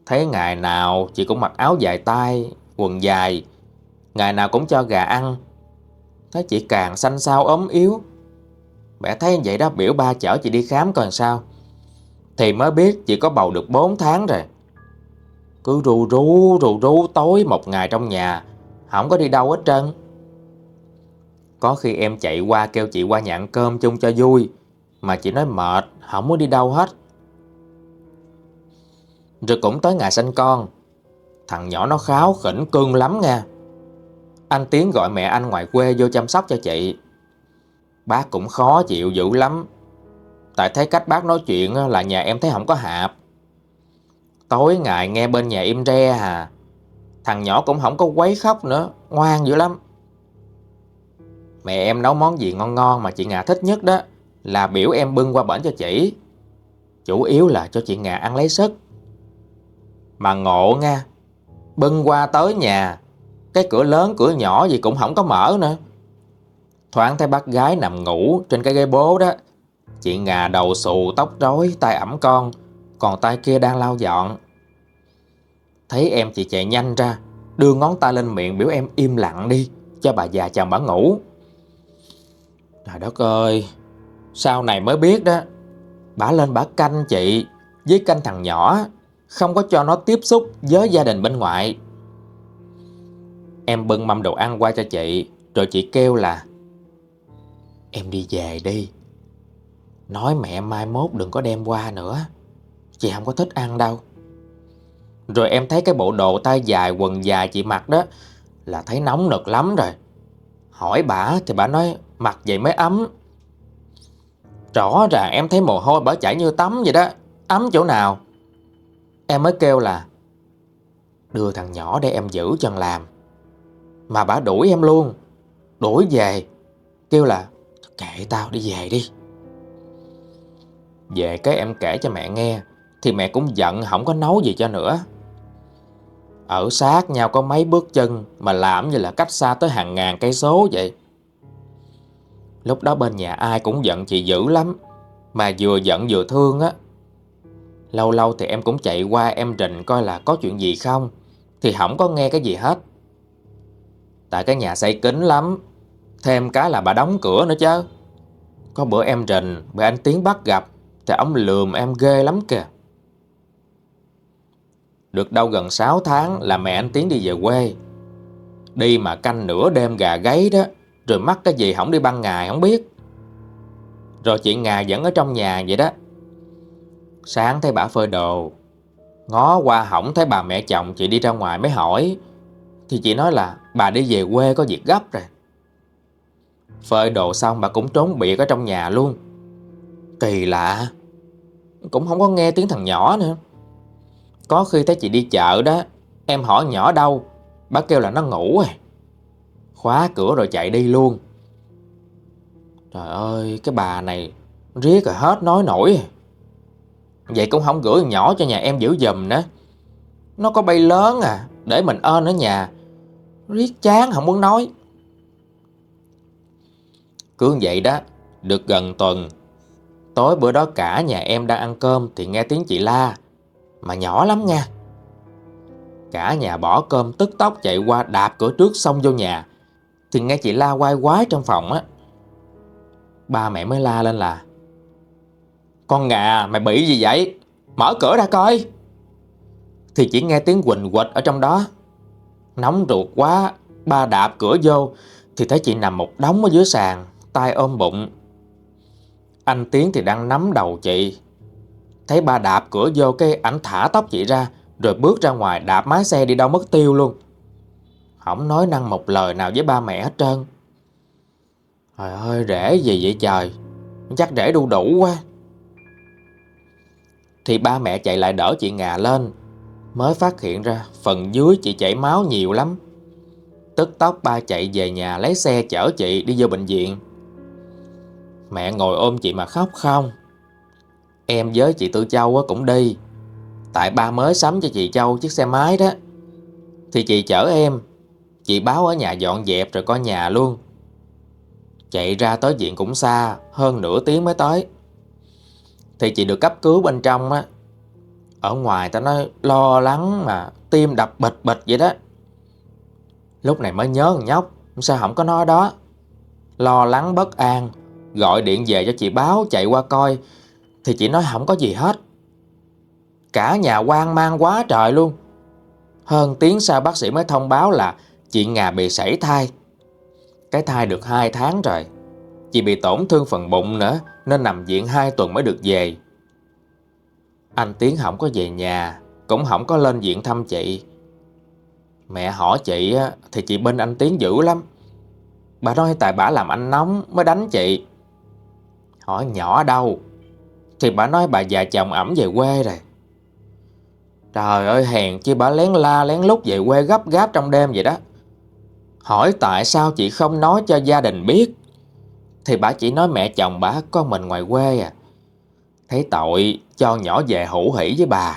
Thấy ngày nào chị cũng mặc áo dài tay, quần dài, ngày nào cũng cho gà ăn. Thấy chị càng xanh xao ốm yếu. Mẹ thấy vậy đó biểu ba chở chị đi khám coi sao. Thì mới biết chị có bầu được bốn tháng rồi. Cứ ru rú ru rú tối một ngày trong nhà, không có đi đâu hết trơn. Có khi em chạy qua kêu chị qua nhà ăn cơm chung cho vui, mà chị nói mệt, không muốn đi đâu hết. Rồi cũng tới ngày sanh con. Thằng nhỏ nó kháu khỉnh cưng lắm nha. Anh Tiến gọi mẹ anh ngoài quê vô chăm sóc cho chị. Bác cũng khó chịu dữ lắm. Tại thấy cách bác nói chuyện là nhà em thấy không có hạp. Tối ngày nghe bên nhà im re hà. Thằng nhỏ cũng không có quấy khóc nữa, ngoan dữ lắm. Mẹ em nấu món gì ngon ngon mà chị Ngà thích nhất đó là biểu em bưng qua bển cho chị. Chủ yếu là cho chị Ngà ăn lấy sức. Mà ngộ nha, bưng qua tới nhà, cái cửa lớn cửa nhỏ gì cũng không có mở nữa. Thoáng thấy bác gái nằm ngủ trên cái ghế bố đó. Chị Ngà đầu xù tóc rối, tay ẵm con, còn tay kia đang lau dọn. Thấy em chị chạy nhanh ra, đưa ngón tay lên miệng biểu em im lặng đi, cho bà già chồng bà ngủ. Trời đất ơi, sau này mới biết đó, bả lên bả canh chị với canh thằng nhỏ, không có cho nó tiếp xúc với gia đình bên ngoài. Em bưng mâm đồ ăn qua cho chị, rồi chị kêu là em đi về đi. Nói mẹ mai mốt đừng có đem qua nữa, chị không có thích ăn đâu. Rồi em thấy cái bộ đồ tay dài quần dài chị mặc đó là thấy nóng nực lắm rồi. Hỏi bả thì bả nói mặc vậy mới ấm. Rõ ràng em thấy mồ hôi bả chảy như tắm vậy đó, ấm chỗ nào. Em mới kêu là đưa thằng nhỏ để em giữ chân làm. Mà bả đuổi em luôn, đuổi về, kêu là kệ tao đi về đi. Về cái em kể cho mẹ nghe, thì mẹ cũng giận không có nấu gì cho nữa. Ở sát nhau có mấy bước chân mà làm như là cách xa tới hàng ngàn cây số vậy. Lúc đó bên nhà ai cũng giận chị dữ lắm, mà vừa giận vừa thương á. Lâu lâu thì em cũng chạy qua em rình coi là có chuyện gì không, thì không có nghe cái gì hết. Tại cái nhà xây kín lắm, thêm cái là bà đóng cửa nữa chứ. Có bữa em rình bị anh Tiến bắt gặp, thì ông lườm em ghê lắm kìa. Được đâu gần sáu tháng là mẹ anh Tiến đi về quê. Đi mà canh nửa đêm gà gáy đó, rồi mắc cái gì không đi ban ngày không biết. Rồi chị Ngà vẫn ở trong nhà vậy đó. Sáng thấy bà phơi đồ, ngó qua hổng thấy bà mẹ chồng chị đi ra ngoài mới hỏi, thì chị nói là bà đi về quê có việc gấp rồi. Phơi đồ xong bà cũng trốn biệt ở trong nhà luôn. Kỳ lạ, cũng không có nghe tiếng thằng nhỏ nữa. Có khi thấy chị đi chợ đó, em hỏi nhỏ đâu, bà kêu là nó ngủ rồi. Khóa cửa rồi chạy đi luôn. Trời ơi, cái bà này riết rồi hết nói nổi. Vậy cũng không gửi nhỏ cho nhà em giữ giùm nữa. Nó có bay lớn à, để mình ơn ở nhà, riết chán không muốn nói. Cứ vậy đó, được gần tuần. Tối bữa đó cả nhà em đang ăn cơm thì nghe tiếng chị la, mà nhỏ lắm nha. Cả nhà bỏ cơm tức tốc chạy qua đạp cửa trước xông vô nhà, thì nghe chị la quai quái trong phòng á. Ba mẹ mới la lên là con Ngà, mày bị gì vậy? Mở cửa ra coi. Thì chỉ nghe tiếng quỳnh quịch ở trong đó. Nóng ruột quá, ba đạp cửa vô thì thấy chị nằm một đống ở dưới sàn, tay ôm bụng. Anh Tiến thì đang nắm đầu chị. Thấy ba đạp cửa vô cái ảnh thả tóc chị ra, rồi bước ra ngoài đạp máy xe đi đâu mất tiêu luôn. Không nói năng một lời nào với ba mẹ hết trơn. Trời ơi, rễ gì vậy trời, chắc rễ đu đủ quá. Thì ba mẹ chạy lại đỡ chị Ngà lên, mới phát hiện ra phần dưới chị chảy máu nhiều lắm. Tức tốc ba chạy về nhà lấy xe chở chị đi vô bệnh viện. Mẹ ngồi ôm chị mà khóc không. Em với chị Tư Châu cũng đi. Tại ba mới sắm cho chị Châu chiếc xe máy đó. Thì chị chở em, chị báo ở nhà dọn dẹp rồi coi nhà luôn. Chạy ra tới viện cũng xa, hơn nửa tiếng mới tới. Thì chị được cấp cứu bên trong á. Ở ngoài ta nói lo lắng mà tim đập bịch bịch vậy đó. Lúc này mới nhớ thằng nhóc, sao không có nói đó. Lo lắng bất an, gọi điện về cho chị báo chạy qua coi, thì chị nói không có gì hết. Cả nhà hoang mang quá trời luôn. Hơn tiếng sau bác sĩ mới thông báo là chị Nga bị sảy thai. Cái thai được hai tháng rồi. Chị bị tổn thương phần bụng nữa, nên nằm viện hai tuần mới được về. Anh Tiến không có về nhà, cũng không có lên viện thăm chị. Mẹ hỏi chị á, thì chị bên anh Tiến dữ lắm. Bà nói tại bả làm anh nóng mới đánh chị. Hỏi nhỏ đâu, thì bà nói bà già chồng ẵm về quê rồi. Trời ơi, hèn chi bà lén la lén lút về quê gấp gáp trong đêm vậy đó. Hỏi tại sao chị không nói cho gia đình biết, thì bà chỉ nói mẹ chồng bà con mình ngoài quê à. Thấy tội cho nhỏ về hữu hỉ với bà.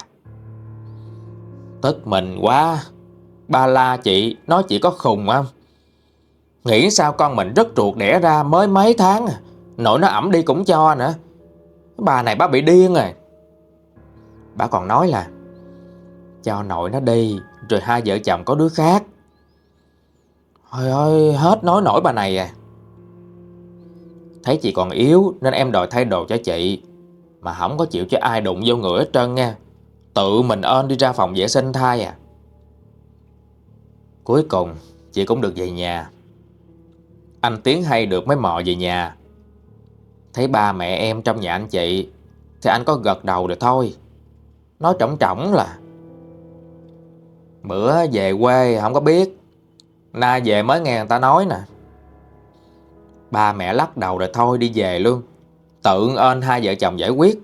Tức mình quá. Ba la chị, nói chị có khùng không? Nghĩ sao con mình rất ruột đẻ ra mới mấy tháng à, nội nó ẵm đi cũng cho nữa. Bà này bà bị điên rồi. Bà còn nói là cho nội nó đi, rồi hai vợ chồng có đứa khác. Trời ơi, hết nói nổi bà này à. Thấy chị còn yếu nên em đòi thay đồ cho chị, mà không có chịu cho ai đụng vô người hết trơn nha. Tự mình ơn đi ra phòng vệ sinh thai à. Cuối cùng chị cũng được về nhà. Anh Tiến hay được mới mò về nhà. Thấy ba mẹ em trong nhà anh chị, thì anh có gật đầu rồi thôi. Nói trỏng trỏng là bữa về quê không có biết, nay về mới nghe người ta nói nè. Ba mẹ lắc đầu rồi thôi đi về luôn. Tự ơn hai vợ chồng giải quyết.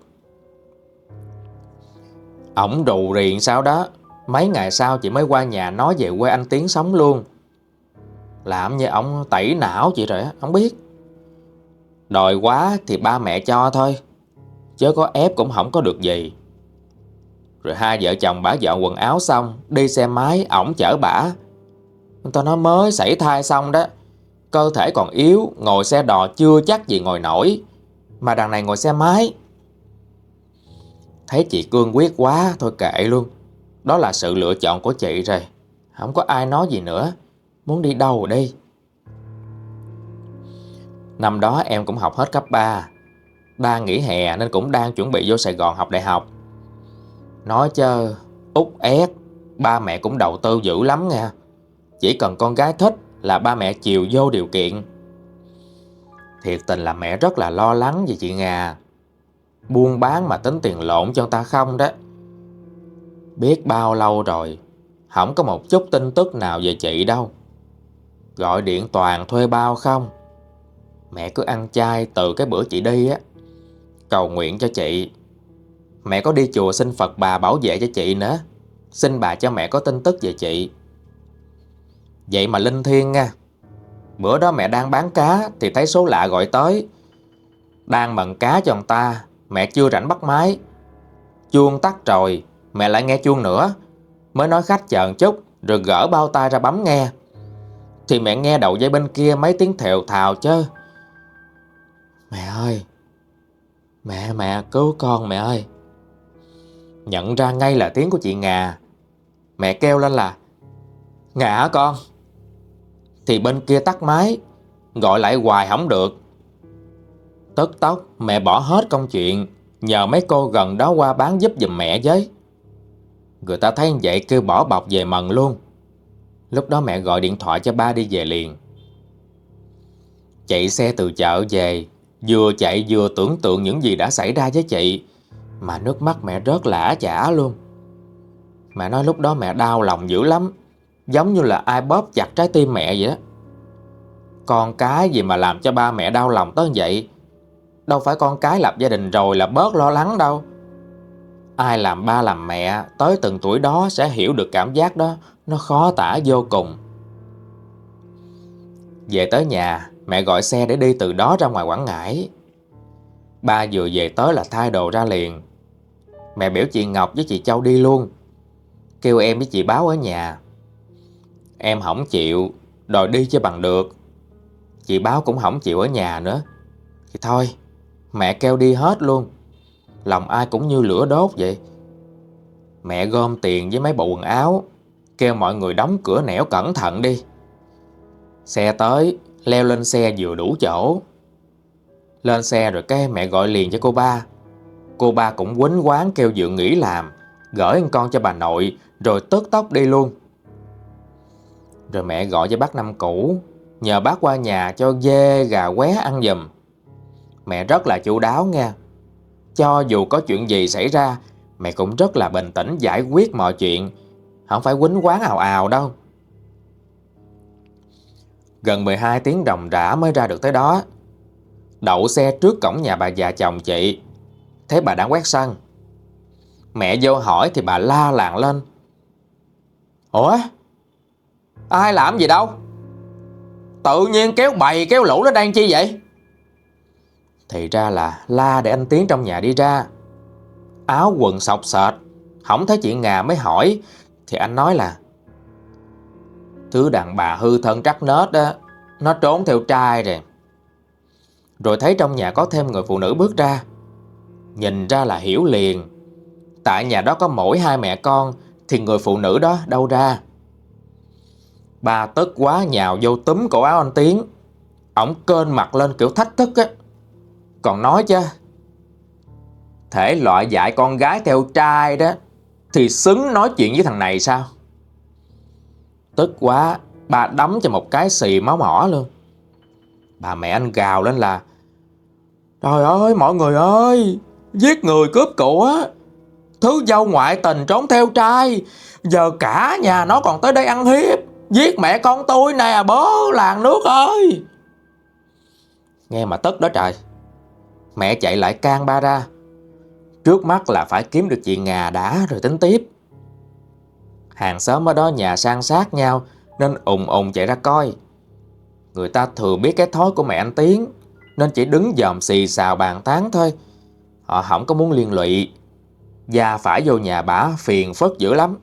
Ổng rù riền sau đó, mấy ngày sau chị mới qua nhà nói về quê anh Tiến sống luôn. Làm như ổng tẩy não chị rồi á, không biết. Đòi quá thì ba mẹ cho thôi, chứ có ép cũng không có được gì. Rồi hai vợ chồng bả dọn quần áo xong, đi xe máy, ổng chở bả. Người ta nói mới sảy thai xong đó, cơ thể còn yếu, ngồi xe đò chưa chắc gì ngồi nổi, mà đằng này ngồi xe máy. Thấy chị cương quyết quá, thôi kệ luôn. Đó là sự lựa chọn của chị rồi, không có ai nói gì nữa. Muốn đi đâu rồi đi. Năm đó em cũng học hết cấp ba, đang nghỉ hè nên cũng đang chuẩn bị vô Sài Gòn học đại học. Nói chứ út ét, ba mẹ cũng đầu tư dữ lắm nha. Chỉ cần con gái thích là ba mẹ chiều vô điều kiện. Thiệt tình là mẹ rất là lo lắng về chị Nga. Buôn bán mà tính tiền lộn cho người ta không đó. Biết bao lâu rồi, không có một chút tin tức nào về chị đâu. Gọi điện toàn thuê bao không. Mẹ cứ ăn chay từ cái bữa chị đi á. Cầu nguyện cho chị. Mẹ có đi chùa xin Phật bà bảo vệ cho chị nữa. Xin bà cho mẹ có tin tức về chị. Vậy mà linh thiêng nha. Bữa đó mẹ đang bán cá thì thấy số lạ gọi tới. Đang mần cá cho người ta, mẹ chưa rảnh bắt máy. Chuông tắt rồi, mẹ lại nghe chuông nữa. Mới nói khách chờ chút, rồi gỡ bao tay ra bấm nghe. Thì mẹ nghe đầu dây bên kia mấy tiếng thều thào chứ. Mẹ ơi, mẹ mẹ cứu con mẹ ơi. Nhận ra ngay là tiếng của chị Nga. Mẹ kêu lên là Nga hả con? Thì bên kia tắt máy, gọi lại hoài không được. Tức tốc mẹ bỏ hết công chuyện, nhờ mấy cô gần đó qua bán giúp giùm mẹ với. Người ta thấy vậy kêu bỏ bọc về mần luôn. Lúc đó mẹ gọi điện thoại cho ba đi về liền. Chạy xe từ chợ về, vừa chạy vừa tưởng tượng những gì đã xảy ra với chị, mà nước mắt mẹ rớt lã chả luôn. Mẹ nói lúc đó mẹ đau lòng dữ lắm, giống như là ai bóp chặt trái tim mẹ vậy đó. Con cái gì mà làm cho ba mẹ đau lòng tới vậy. Đâu phải con cái lập gia đình rồi là bớt lo lắng đâu. Ai làm ba làm mẹ tới từng tuổi đó sẽ hiểu được cảm giác đó. Nó khó tả vô cùng. Về tới nhà, mẹ gọi xe để đi từ đó ra ngoài Quảng Ngãi. Ba vừa về tới là thay đồ ra liền. Mẹ biểu chị Ngọc với chị Châu đi luôn, kêu em với chị Báo ở nhà. Em không chịu, đòi đi cho bằng được. Chị Báo cũng không chịu ở nhà nữa. Thì thôi, mẹ kêu đi hết luôn. Lòng ai cũng như lửa đốt vậy. Mẹ gom tiền với mấy bộ quần áo, kêu mọi người đóng cửa nẻo cẩn thận đi. Xe tới, leo lên xe vừa đủ chỗ. Lên xe rồi cái mẹ gọi liền cho cô ba. Cô ba cũng quýnh quán kêu Dượng nghỉ làm, gửi con cho bà nội, rồi tức tốc đi luôn. Rồi mẹ gọi cho bác Năm Cũ, nhờ bác qua nhà cho dê gà qué ăn giùm. Mẹ rất là chu đáo nha. Cho dù có chuyện gì xảy ra, mẹ cũng rất là bình tĩnh giải quyết mọi chuyện, không phải quýnh quán ào ào đâu. Gần mười hai tiếng ròng rã mới ra được tới đó. Đậu xe trước cổng nhà bà già chồng chị, thấy bà đã quét sân. Mẹ vô hỏi thì bà la làng lên: "Ủa? Ai làm gì đâu? Tự nhiên kéo bầy kéo lũ nó đang chi vậy?" Thì ra là la để anh Tiến trong nhà đi ra. Áo quần xộc xệch, không thấy chị Ngà mới hỏi, thì anh nói là thứ đàn bà hư thân trắc nết á, nó trốn theo trai rồi. Rồi thấy trong nhà có thêm người phụ nữ bước ra. Nhìn ra là hiểu liền, tại nhà đó có mỗi hai mẹ con, thì người phụ nữ đó đâu ra. Ba tức quá nhào vô túm cổ áo anh Tiến. Ổng kênh mặt lên kiểu thách thức á, còn nói chứ: "Thể loại dạy con gái theo trai đó thì xứng nói chuyện với thằng này sao?" Tức quá, ba đấm cho một cái xì máu mỏ luôn. Bà mẹ anh gào lên là: "Trời ơi mọi người ơi, giết người cướp của, thứ dâu ngoại tình trốn theo trai, giờ cả nhà nó còn tới đây ăn hiếp, giết mẹ con tôi nè bố làng nước ơi." Nghe mà tức đó trời. Mẹ chạy lại can ba ra. Trước mắt là phải kiếm được chị Ngà đã rồi tính tiếp. Hàng xóm ở đó nhà san sát nhau nên ùng ùng chạy ra coi. Người ta thừa biết cái thói của mẹ anh Tiến nên chỉ đứng dòm xì xào bàn tán thôi. Họ không có muốn liên lụy. Và phải vô nhà bả phiền phức dữ lắm.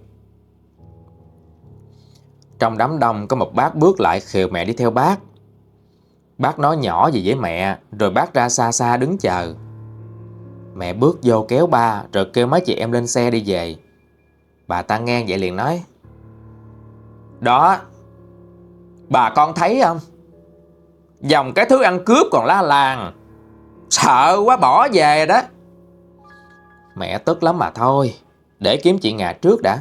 Trong đám đông có một bác bước lại khều mẹ đi theo bác. Bác nói nhỏ gì với mẹ, rồi bác ra xa xa đứng chờ. Mẹ bước vô kéo ba, rồi kêu mấy chị em lên xe đi về. Bà ta nghe vậy liền nói: "Đó, bà con thấy không? Dòng cái thứ ăn cướp còn la làng, sợ quá bỏ về đó." Mẹ tức lắm mà thôi, để kiếm chị Ngà trước đã.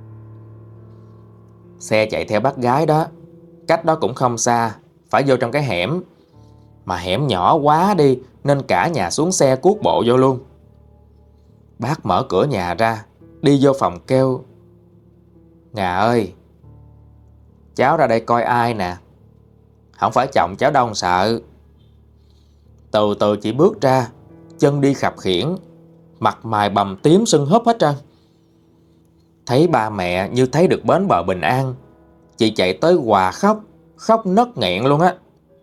Xe chạy theo bác gái đó. Cách đó cũng không xa, phải vô trong cái hẻm. Mà hẻm nhỏ quá đi nên cả nhà xuống xe cuốc bộ vô luôn. Bác mở cửa nhà ra, đi vô phòng kêu: "Ngà ơi, cháu ra đây coi ai nè. Không phải chồng cháu đâu sợ." Từ từ chị bước ra, chân đi khập khiễng, mặt mày bầm tím sưng húp hết trơn. Thấy ba mẹ như thấy được bến bờ bình an, chị chạy tới hòa khóc, khóc nấc nghẹn luôn á.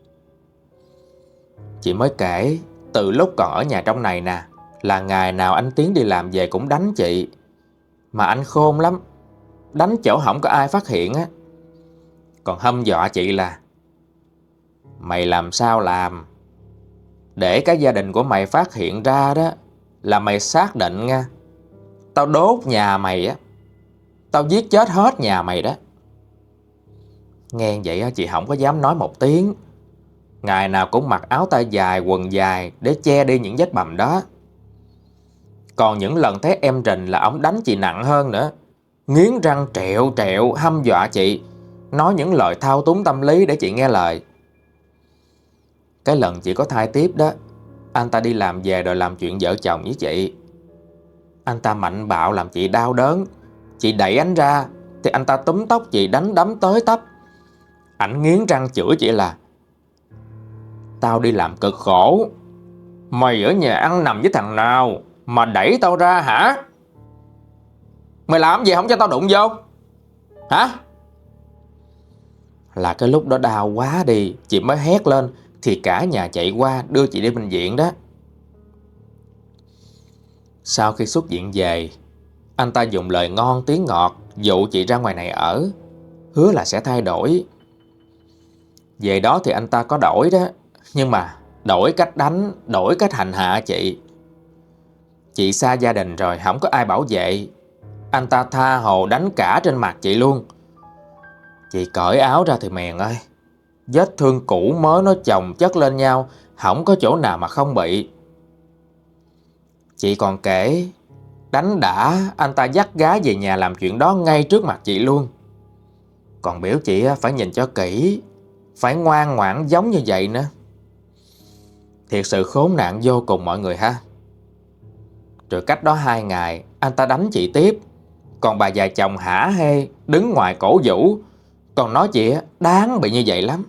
Chị mới kể từ lúc còn ở nhà trong này nè, là ngày nào anh Tiến đi làm về cũng đánh chị. Mà anh khôn lắm, đánh chỗ không có ai phát hiện á. Còn hăm dọa chị là: "Mày làm sao làm, để cái gia đình của mày phát hiện ra đó là mày xác định nha. Tao đốt nhà mày á, tao giết chết hết nhà mày đó." Nghe vậy á, chị không có dám nói một tiếng. Ngày nào cũng mặc áo tay dài, quần dài để che đi những vết bầm đó. Còn những lần thấy em rình là ổng đánh chị nặng hơn nữa. Nghiến răng trẹo trẹo hăm dọa chị, nói những lời thao túng tâm lý để chị nghe lời. Cái lần chị có thai tiếp đó, anh ta đi làm về rồi làm chuyện vợ chồng với chị. Anh ta mạnh bạo làm chị đau đớn. Chị đẩy anh ra thì anh ta túm tóc chị đánh đấm tới tấp. Ảnh nghiến răng chửi chị là: "Tao đi làm cực khổ, mày ở nhà ăn nằm với thằng nào mà đẩy tao ra hả? Mày làm gì không cho tao đụng vô hả?" Là cái lúc đó đau quá đi, chị mới hét lên thì cả nhà chạy qua đưa chị đi bệnh viện đó. Sau khi xuất viện về, anh ta dùng lời ngon tiếng ngọt dụ chị ra ngoài này ở, hứa là sẽ thay đổi. Về đó thì anh ta có đổi đó, nhưng mà đổi cách đánh, đổi cách hành hạ chị. Chị xa gia đình rồi, không có ai bảo vệ. anh ta tha hồ đánh cả trên mặt chị luôn. Chị cởi áo ra thì mèn ơi, vết thương cũ mới nó chồng chất lên nhau, không có chỗ nào mà không bị. Chị còn kể đánh đã anh ta dắt gái về nhà làm chuyện đó ngay trước mặt chị luôn. Còn biểu chị phải nhìn cho kỹ, phải ngoan ngoãn giống như vậy nữa. Thiệt sự khốn nạn vô cùng mọi người ha. Rồi cách đó hai ngày anh ta đánh chị tiếp. Còn bà già chồng hả hê đứng ngoài cổ vũ, còn nói chị đáng bị như vậy lắm.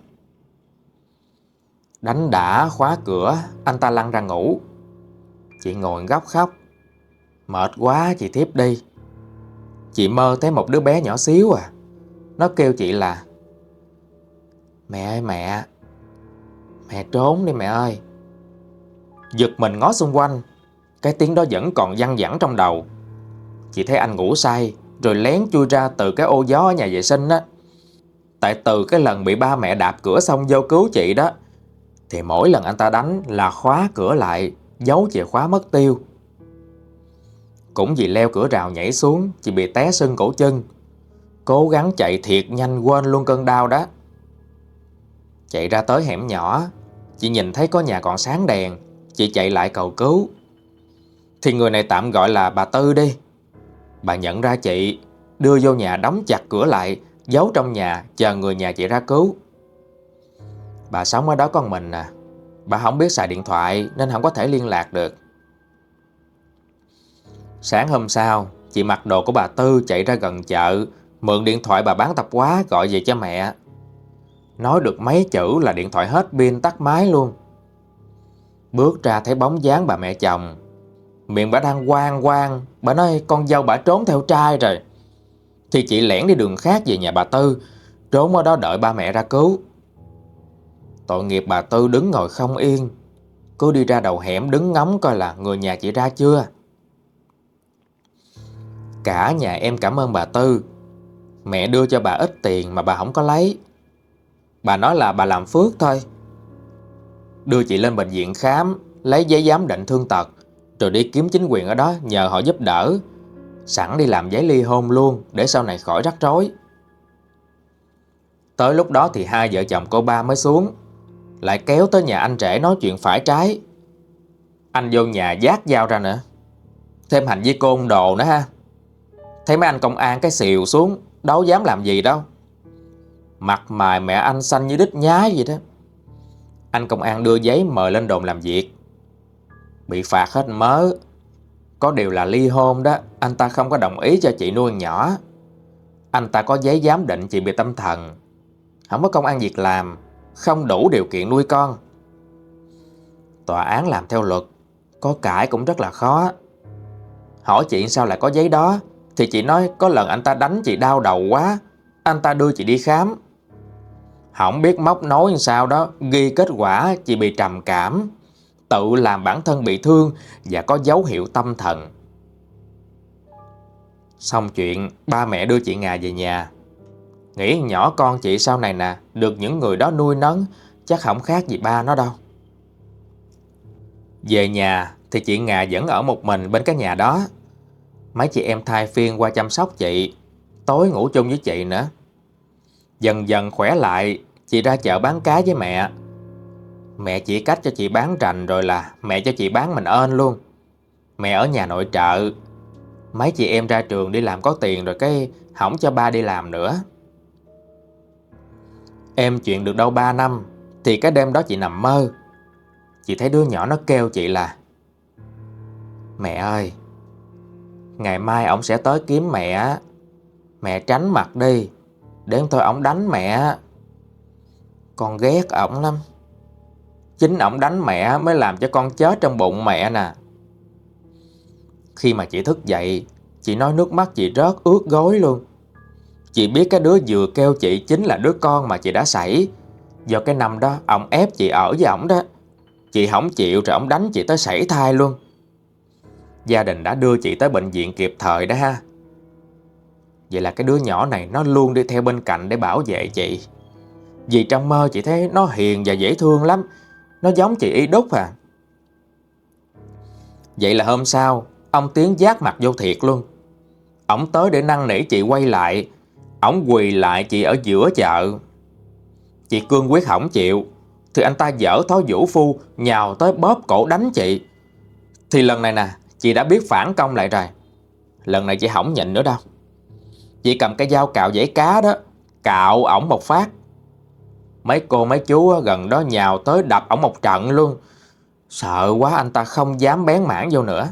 Đánh đã khóa cửa, anh ta lăn ra ngủ. Chị ngồi góc khóc. Mệt quá chị thiếp đi. Chị mơ thấy một đứa bé nhỏ xíu à. Nó kêu chị là: mẹ ơi mẹ, mẹ trốn đi mẹ ơi. Giật mình ngó xung quanh, cái tiếng đó vẫn còn văng vẳng trong đầu. Chị thấy anh ngủ say rồi lén chui ra từ cái ô gió ở nhà vệ sinh á. Tại từ cái lần bị ba mẹ đạp cửa xong vô cứu chị đó, thì mỗi lần anh ta đánh là khóa cửa lại, giấu chìa khóa mất tiêu. Cũng vì leo cửa rào nhảy xuống, chị bị té sưng cổ chân. Cố gắng chạy thiệt nhanh quên luôn cơn đau đó. Chạy ra tới hẻm nhỏ, chị nhìn thấy có nhà còn sáng đèn. Chị chạy lại cầu cứu. Thì người này tạm gọi là bà Tư đi. Bà nhận ra chị, đưa vô nhà đóng chặt cửa lại, giấu trong nhà chờ người nhà chị ra cứu. Bà sống ở đó con mình à. Bà không biết xài điện thoại nên không có thể liên lạc được. Sáng hôm sau, chị mặc đồ của bà Tư chạy ra gần chợ, mượn điện thoại bà bán tạp hóa gọi về cho mẹ. Nói được mấy chữ là điện thoại hết pin tắt máy luôn. Bước ra thấy bóng dáng bà mẹ chồng. Miệng bà đang quang quang, bà nói con dâu bà trốn theo trai rồi. Thì chị lẻn đi đường khác về nhà bà Tư, trốn ở đó đợi ba mẹ ra cứu. Tội nghiệp bà Tư đứng ngồi không yên, cứ đi ra đầu hẻm đứng ngóng coi là người nhà chị ra chưa. Cả nhà em cảm ơn bà Tư. Mẹ đưa cho bà ít tiền mà bà không có lấy. Bà nói là bà làm phước thôi. Đưa chị lên bệnh viện khám, lấy giấy giám định thương tật, rồi đi kiếm chính quyền ở đó nhờ họ giúp đỡ. Sẵn đi làm giấy ly hôn luôn để sau này khỏi rắc rối. Tới lúc đó thì hai vợ chồng cô ba mới xuống, lại kéo tới nhà anh rể nói chuyện phải trái. Anh vô nhà vác dao ra nữa, thêm hành vi côn đồ nữa ha. Thấy mấy anh công an cái xìu xuống, đâu dám làm gì đâu. Mặt mày mẹ anh xanh như đít nhái vậy đó. Anh công an đưa giấy mời lên đồn làm việc. Bị phạt hết mớ. Có điều là ly hôn đó, anh ta không có đồng ý cho chị nuôi nhỏ. Anh ta có giấy giám định chị bị tâm thần, không có công ăn việc làm, không đủ điều kiện nuôi con. Tòa án làm theo luật, có cãi cũng rất là khó. Hỏi chị sao lại có giấy đó, thì chị nói có lần anh ta đánh chị đau đầu quá, anh ta đưa chị đi khám. Không biết móc nối sao đó, ghi kết quả chị bị trầm cảm, tự làm bản thân bị thương và có dấu hiệu tâm thần. Xong chuyện, ba mẹ đưa chị Ngà về nhà. Nghĩ nhỏ con chị sau này nè, được những người đó nuôi nấng, chắc không khác gì ba nó đâu. Về nhà thì chị Ngà vẫn ở một mình bên cái nhà đó. Mấy chị em thay phiên qua chăm sóc chị, tối ngủ chung với chị nữa. Dần dần khỏe lại, chị ra chợ bán cá với mẹ. Mẹ chỉ cách cho chị bán rành rồi là mẹ cho chị bán mình ơn luôn. Mẹ ở nhà nội trợ. Mấy chị em ra trường đi làm có tiền rồi cái hỏng cho ba đi làm nữa. Em chuyện được đâu ba năm thì cái đêm đó chị nằm mơ. Chị thấy đứa nhỏ nó kêu chị là: mẹ ơi, ngày mai ổng sẽ tới kiếm mẹ. Mẹ tránh mặt đi, để thôi ổng đánh mẹ. Con ghét ổng lắm. Chính ổng đánh mẹ mới làm cho con chết trong bụng mẹ nè. Khi mà chị thức dậy, chị nói nước mắt chị rớt ướt gối luôn. Chị biết cái đứa vừa kêu chị chính là đứa con mà chị đã sảy. Do cái năm đó ổng ép chị ở với ổng đó. Chị không chịu rồi ổng đánh chị tới sảy thai luôn. Gia đình đã đưa chị tới bệnh viện kịp thời đó ha. Vậy là cái đứa nhỏ này nó luôn đi theo bên cạnh để bảo vệ chị. Vì trong mơ chị thấy nó hiền và dễ thương lắm. Nó giống chị y đúc à. Vậy là hôm sau ông Tiến vác mặt vô thiệt luôn. Ổng tới để năn nỉ chị quay lại. Ổng quỳ lại chị ở giữa chợ. Chị cương quyết không chịu, thì anh ta dở thói vũ phu nhào tới bóp cổ đánh chị. Thì lần này nè, chị đã biết phản công lại rồi. Lần này chị không nhịn nữa đâu. Chị cầm cái dao cạo dãy cá đó, cạo ổng một phát. Mấy cô mấy chú gần đó nhào tới đập ổng một trận luôn. Sợ quá anh ta không dám bén mảng vô nữa.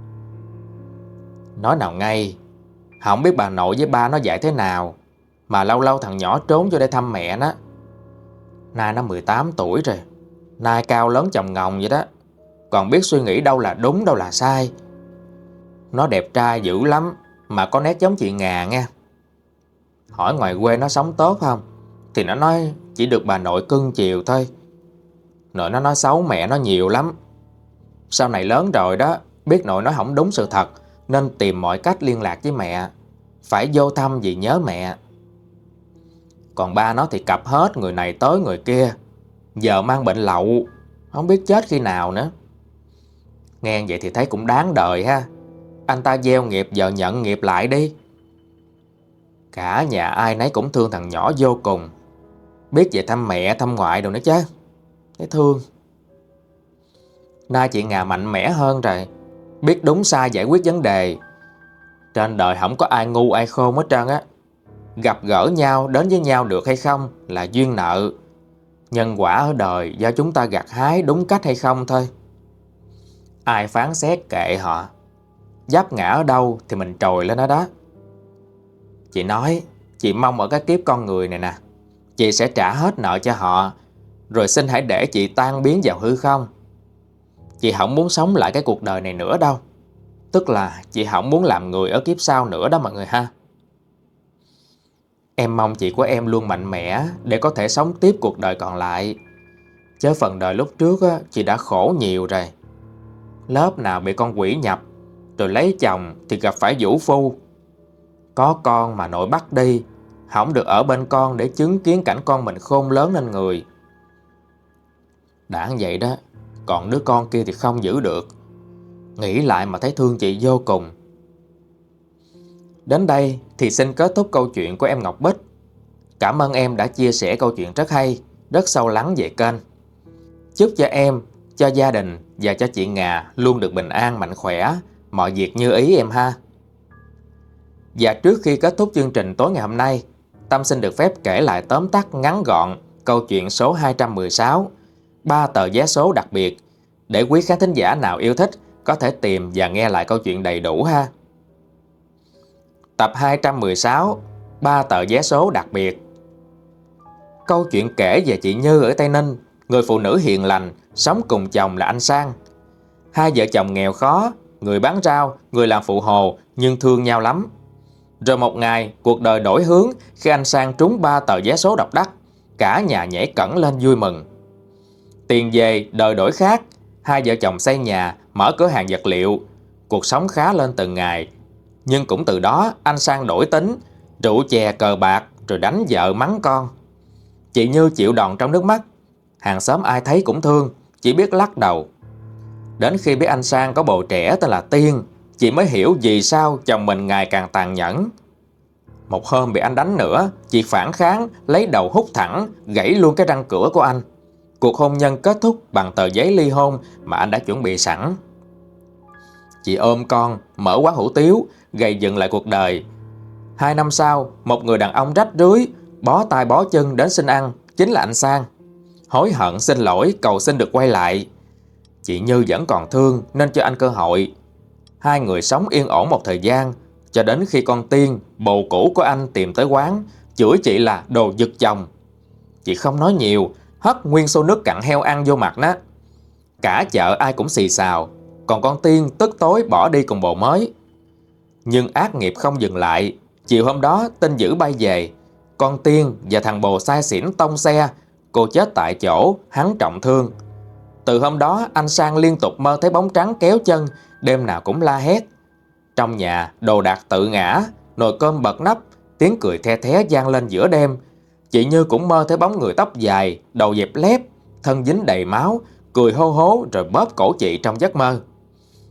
Nói nào ngay, không biết bà nội với ba nó dạy thế nào mà lâu lâu thằng nhỏ trốn vô đây thăm mẹ nó. Nay nó mười tám tuổi rồi, nay cao lớn chồng ngồng vậy đó, còn biết suy nghĩ đâu là đúng đâu là sai. Nó đẹp trai dữ lắm, mà có nét giống chị Ngà nha. Hỏi ngoài quê nó sống tốt không, thì nó nói chỉ được bà nội cưng chiều thôi. Nội nó nói xấu mẹ nó nhiều lắm. Sau này lớn rồi đó, biết nội nói không đúng sự thật, nên tìm mọi cách liên lạc với mẹ, phải vô thăm vì nhớ mẹ. Còn ba nó thì cặp hết người này tới người kia, giờ mang bệnh lậu, không biết chết khi nào nữa. Nghe vậy thì thấy cũng đáng đời ha. Anh ta gieo nghiệp giờ nhận nghiệp lại đi. Cả nhà ai nấy cũng thương thằng nhỏ vô cùng. Biết về thăm mẹ thăm ngoại đồ nữa chứ. Thấy thương. Nay chị Ngà mạnh mẽ hơn rồi, biết đúng sai giải quyết vấn đề. Trên đời không có ai ngu ai khôn hết trơn á. Gặp gỡ nhau đến với nhau được hay không là duyên nợ. Nhân quả ở đời do chúng ta gặt hái đúng cách hay không thôi. Ai phán xét kệ họ. Giáp ngã ở đâu thì mình trồi lên đó đó. Chị nói, chị mong ở cái kiếp con người này nè, chị sẽ trả hết nợ cho họ, rồi xin hãy để chị tan biến vào hư không. Chị không muốn sống lại cái cuộc đời này nữa đâu. Tức là chị không muốn làm người ở kiếp sau nữa đó mọi người ha. Em mong chị của em luôn mạnh mẽ để có thể sống tiếp cuộc đời còn lại. Chứ phần đời lúc trước á, chị đã khổ nhiều rồi. Lớp nào bị con quỷ nhập, rồi lấy chồng thì gặp phải vũ phu. Có con mà nội bắt đi, không được ở bên con để chứng kiến cảnh con mình khôn lớn lên người. Đã vậy đó, còn đứa con kia thì không giữ được. Nghĩ lại mà thấy thương chị vô cùng. Đến đây thì xin kết thúc câu chuyện của em Ngọc Bích. Cảm ơn em đã chia sẻ câu chuyện rất hay, rất sâu lắng về kênh. Chúc cho em, cho gia đình và cho chị Ngà luôn được bình an, mạnh khỏe, mọi việc như ý em ha. Và trước khi kết thúc chương trình tối ngày hôm nay, Tâm xin được phép kể lại tóm tắt ngắn gọn câu chuyện số hai trăm mười sáu, ba tờ vé số đặc biệt, để quý khán thính giả nào yêu thích có thể tìm và nghe lại câu chuyện đầy đủ ha. Tập hai trăm mười sáu, ba tờ vé số đặc biệt. Câu chuyện kể về chị Như ở Tây Ninh, người phụ nữ hiền lành, sống cùng chồng là anh Sang. Hai vợ chồng nghèo khó, người bán rau, người làm phụ hồ, nhưng thương nhau lắm. Rồi một ngày, cuộc đời đổi hướng khi anh Sang trúng ba tờ vé số độc đắc. Cả nhà nhảy cẫng lên vui mừng. Tiền về, đời đổi khác. Hai vợ chồng xây nhà, mở cửa hàng vật liệu. Cuộc sống khá lên từng ngày. Nhưng cũng từ đó anh Sang đổi tính, rượu chè cờ bạc, rồi đánh vợ mắng con. Chị Như chịu đòn trong nước mắt. Hàng xóm ai thấy cũng thương, chỉ biết lắc đầu. Đến khi biết anh Sang có bồ trẻ tên là Tiên, chị mới hiểu vì sao chồng mình ngày càng tàn nhẫn. Một hôm bị anh đánh nữa, chị phản kháng, lấy đầu húc thẳng, gãy luôn cái răng cửa của anh. Cuộc hôn nhân kết thúc bằng tờ giấy ly hôn mà anh đã chuẩn bị sẵn. Chị ôm con, mở quán hủ tiếu, gầy dựng lại cuộc đời. Hai năm sau, một người đàn ông rách rưới, bó tay bó chân đến xin ăn, chính là anh Sang. Hối hận xin lỗi, cầu xin được quay lại. Chị Như vẫn còn thương nên cho anh cơ hội. Hai người sống yên ổn một thời gian, cho đến khi con Tiên, bồ cũ của anh tìm tới quán, chửi chị là đồ giật chồng. Chị không nói nhiều, hất nguyên xô nước cặn heo ăn vô mặt nó. Cả chợ ai cũng xì xào, còn con Tiên tức tối bỏ đi cùng bồ mới. Nhưng ác nghiệp không dừng lại. Chiều hôm đó tin dữ bay về, con Tiên và thằng bồ sai xỉn tông xe, cô chết tại chỗ, hắn trọng thương. Từ hôm đó anh Sang liên tục mơ thấy bóng trắng kéo chân, đêm nào cũng la hét. Trong nhà đồ đạc tự ngã, nồi cơm bật nắp, tiếng cười the thé vang lên giữa đêm. Chị Như cũng mơ thấy bóng người tóc dài, đầu dẹp lép, thân dính đầy máu, cười hô hố rồi bóp cổ chị trong giấc mơ.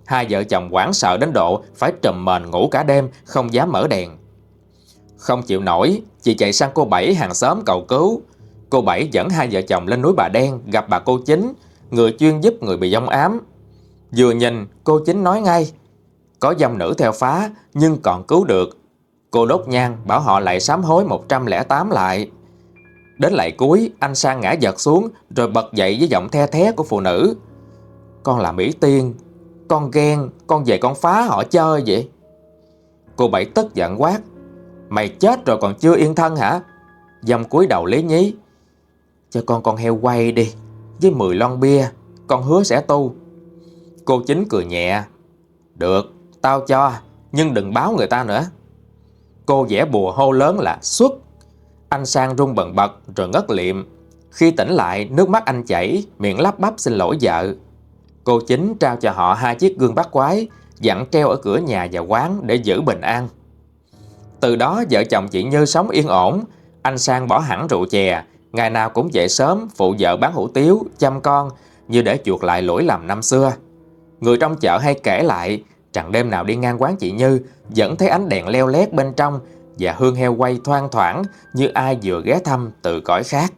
Hai vợ chồng hoảng sợ đến độ phải trùm mền ngủ cả đêm, không dám mở đèn. Không chịu nổi, chị chạy sang cô Bảy hàng xóm cầu cứu. Cô Bảy dẫn hai vợ chồng lên núi Bà Đen gặp bà cô Chính, người chuyên giúp người bị vong ám. Vừa nhìn, cô Chính nói ngay: có vong nữ theo phá nhưng còn cứu được. Cô đốt nhang bảo họ lại sám hối một trăm lẻ tám lại. Đến lạy cuối, anh Sang ngã giật xuống rồi bật dậy với giọng the thé của phụ nữ: con là Mỹ Tiên, con ghen, con về con phá họ chơi vậy. Cô Bảy tức giận quát: mày chết rồi còn chưa yên thân hả? Vong cúi đầu lý nhí: cho con con heo quay đi, với mười lon bia, con hứa sẽ tu. Cô Chính cười nhẹ: được, tao cho, nhưng đừng báo người ta nữa. Cô vẽ bùa hô lớn là xuất. Anh Sang run bần bật rồi ngất liệm. Khi tỉnh lại, nước mắt anh chảy, miệng lắp bắp xin lỗi vợ. Cô Chính trao cho họ hai chiếc gương bắt quái, dặn treo ở cửa nhà và quán để giữ bình an. Từ đó vợ chồng chị Như sống yên ổn. Anh Sang bỏ hẳn rượu chè, ngày nào cũng dậy sớm phụ vợ bán hủ tiếu, chăm con, như để chuộc lại lỗi lầm năm xưa. Người trong chợ hay kể lại rằng đêm nào đi ngang quán chị Như vẫn thấy ánh đèn leo lét bên trong và hương heo quay thoang thoảng như ai vừa ghé thăm từ cõi khác.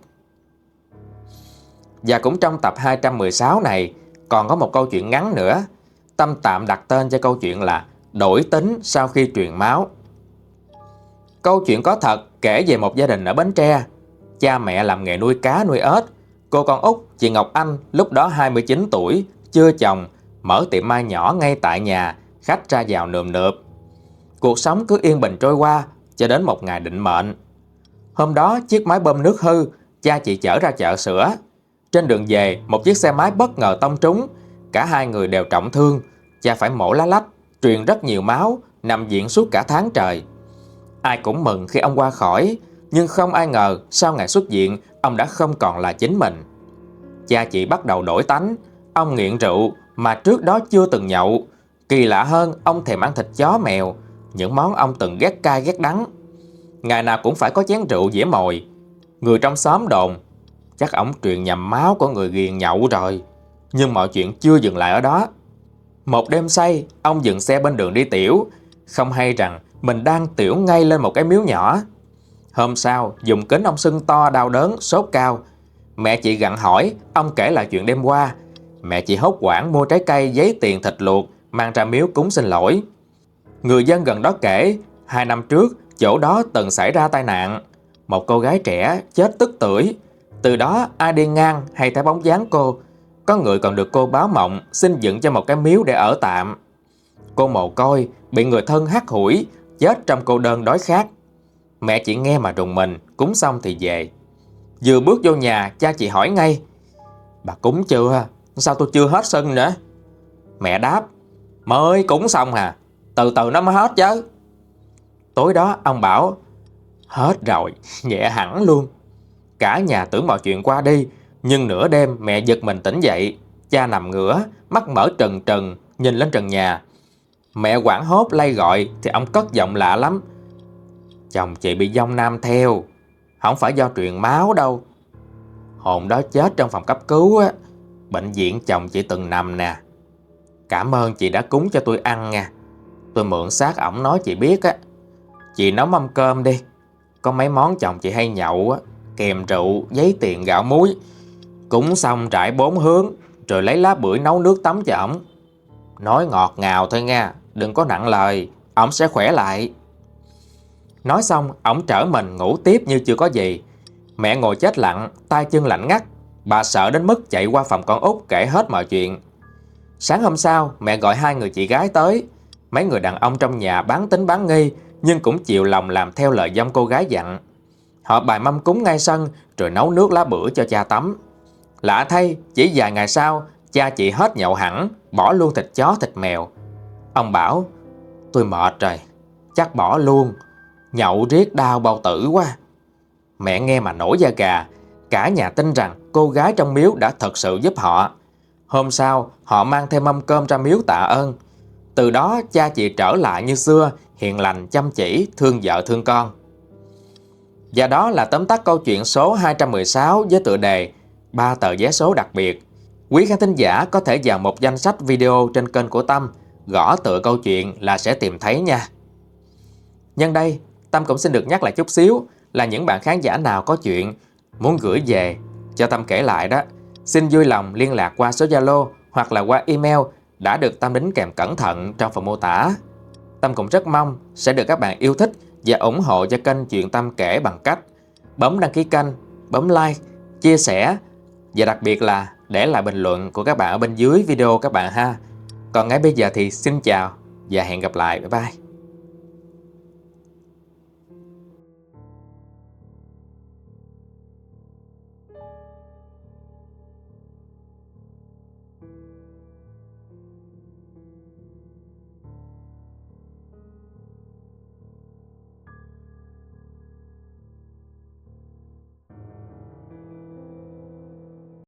Và cũng trong tập hai trăm mười sáu này còn có một câu chuyện ngắn nữa. Tâm tạm đặt tên cho câu chuyện là Đổi tính sau khi truyền máu. Câu chuyện có thật kể về một gia đình ở Bến Tre. Cha mẹ làm nghề nuôi cá nuôi ếch. Cô con út, chị Ngọc Anh, lúc đó hai mươi chín tuổi, chưa chồng, mở tiệm mai nhỏ ngay tại nhà, khách ra vào nườm nượp. Cuộc sống cứ yên bình trôi qua cho đến một ngày định mệnh. Hôm đó chiếc máy bơm nước hư, cha chị chở ra chợ sửa. Trên đường về, một chiếc xe máy bất ngờ tông trúng. Cả hai người đều trọng thương. Cha phải mổ lá lách, truyền rất nhiều máu, nằm viện suốt cả tháng trời. Ai cũng mừng khi ông qua khỏi, nhưng không ai ngờ sau ngày xuất viện, ông đã không còn là chính mình. Cha chị bắt đầu đổi tánh. Ông nghiện rượu mà trước đó chưa từng nhậu. Kỳ lạ hơn, ông thèm ăn thịt chó mèo, những món ông từng ghét cay ghét đắng. Ngày nào cũng phải có chén rượu dĩa mồi. Người trong xóm đồn chắc ổng truyền nhầm máu của người ghiền nhậu rồi. Nhưng mọi chuyện chưa dừng lại ở đó. Một đêm say, ông dừng xe bên đường đi tiểu, không hay rằng mình đang tiểu ngay lên một cái miếu nhỏ. Hôm sau, dùng kính ông sưng to đau đớn, sốt cao. Mẹ chị gặng hỏi, ông kể lại chuyện đêm qua. Mẹ chị hốt hoảng mua trái cây, giấy tiền, thịt luộc, mang ra miếu cúng xin lỗi. Người dân gần đó kể, hai năm trước, chỗ đó từng xảy ra tai nạn. Một cô gái trẻ chết tức tưởi. Từ đó ai đi ngang hay thấy bóng dáng cô. Có người còn được cô báo mộng xin dựng cho một cái miếu để ở tạm. Cô mồ côi bị người thân hắt hủi, chết trong cô đơn đói khát. Mẹ chị nghe mà rùng mình, cúng xong thì về. Vừa bước vô nhà, cha chị hỏi ngay: bà cúng chưa? Sao tôi chưa hết sân nữa? Mẹ đáp: mới cúng xong à, từ từ nó mới hết chứ. Tối đó ông bảo: hết rồi, nhẹ hẳn luôn. Cả nhà tưởng mọi chuyện qua đi. Nhưng nửa đêm mẹ giật mình tỉnh dậy. Cha nằm ngửa, mắt mở trừng trừng, nhìn lên trần nhà. Mẹ hoảng hốt lay gọi thì ông cất giọng lạ lắm: chồng chị bị vong nam theo, không phải do truyền máu đâu. Hồn đó chết trong phòng cấp cứu á, bệnh viện chồng chị từng nằm nè. Cảm ơn chị đã cúng cho tôi ăn nha. Tôi mượn xác ổng nói chị biết á. Chị nấu mâm cơm đi. Có mấy món chồng chị hay nhậu á, kèm rượu, giấy tiền, gạo muối. Cúng xong trải bốn hướng, rồi lấy lá bưởi nấu nước tắm cho ổng. Nói ngọt ngào thôi nha, đừng có nặng lời, ổng sẽ khỏe lại. Nói xong, ổng trở mình ngủ tiếp như chưa có gì. Mẹ ngồi chết lặng, tay chân lạnh ngắt. Bà sợ đến mức chạy qua phòng con út kể hết mọi chuyện. Sáng hôm sau, mẹ gọi hai người chị gái tới. Mấy người đàn ông trong nhà bán tính bán nghi, nhưng cũng chịu lòng làm theo lời dông cô gái dặn. Họ bày mâm cúng ngay sân, rồi nấu nước lá bưởi cho cha tắm. Lạ thay, chỉ vài ngày sau, cha chị hết nhậu hẳn, bỏ luôn thịt chó thịt mèo. Ông bảo: tôi mệt rồi, chắc bỏ luôn, nhậu riết đau bao tử quá. Mẹ nghe mà nổi da gà. Cả nhà tin rằng cô gái trong miếu đã thật sự giúp họ. Hôm sau, họ mang thêm mâm cơm ra miếu tạ ơn. Từ đó cha chị trở lại như xưa, hiền lành, chăm chỉ, thương vợ thương con. Và đó là tóm tắt câu chuyện số hai trăm mười sáu với tựa đề Ba tờ vé số đặc biệt. Quý khán thính giả có thể vào một danh sách video trên kênh của Tâm, gõ tựa câu chuyện là sẽ tìm thấy nha. Nhân đây, Tâm cũng xin được nhắc lại chút xíu là những bạn khán giả nào có chuyện muốn gửi về cho Tâm kể lại đó, xin vui lòng liên lạc qua số Zalo hoặc là qua email đã được Tâm đính kèm cẩn thận trong phần mô tả. Tâm cũng rất mong sẽ được các bạn yêu thích và ủng hộ cho kênh Chuyện Tâm Kể bằng cách bấm đăng ký kênh, bấm like, chia sẻ và đặc biệt là để lại bình luận của các bạn ở bên dưới video các bạn ha. Còn ngay bây giờ thì xin chào và hẹn gặp lại. Bye bye.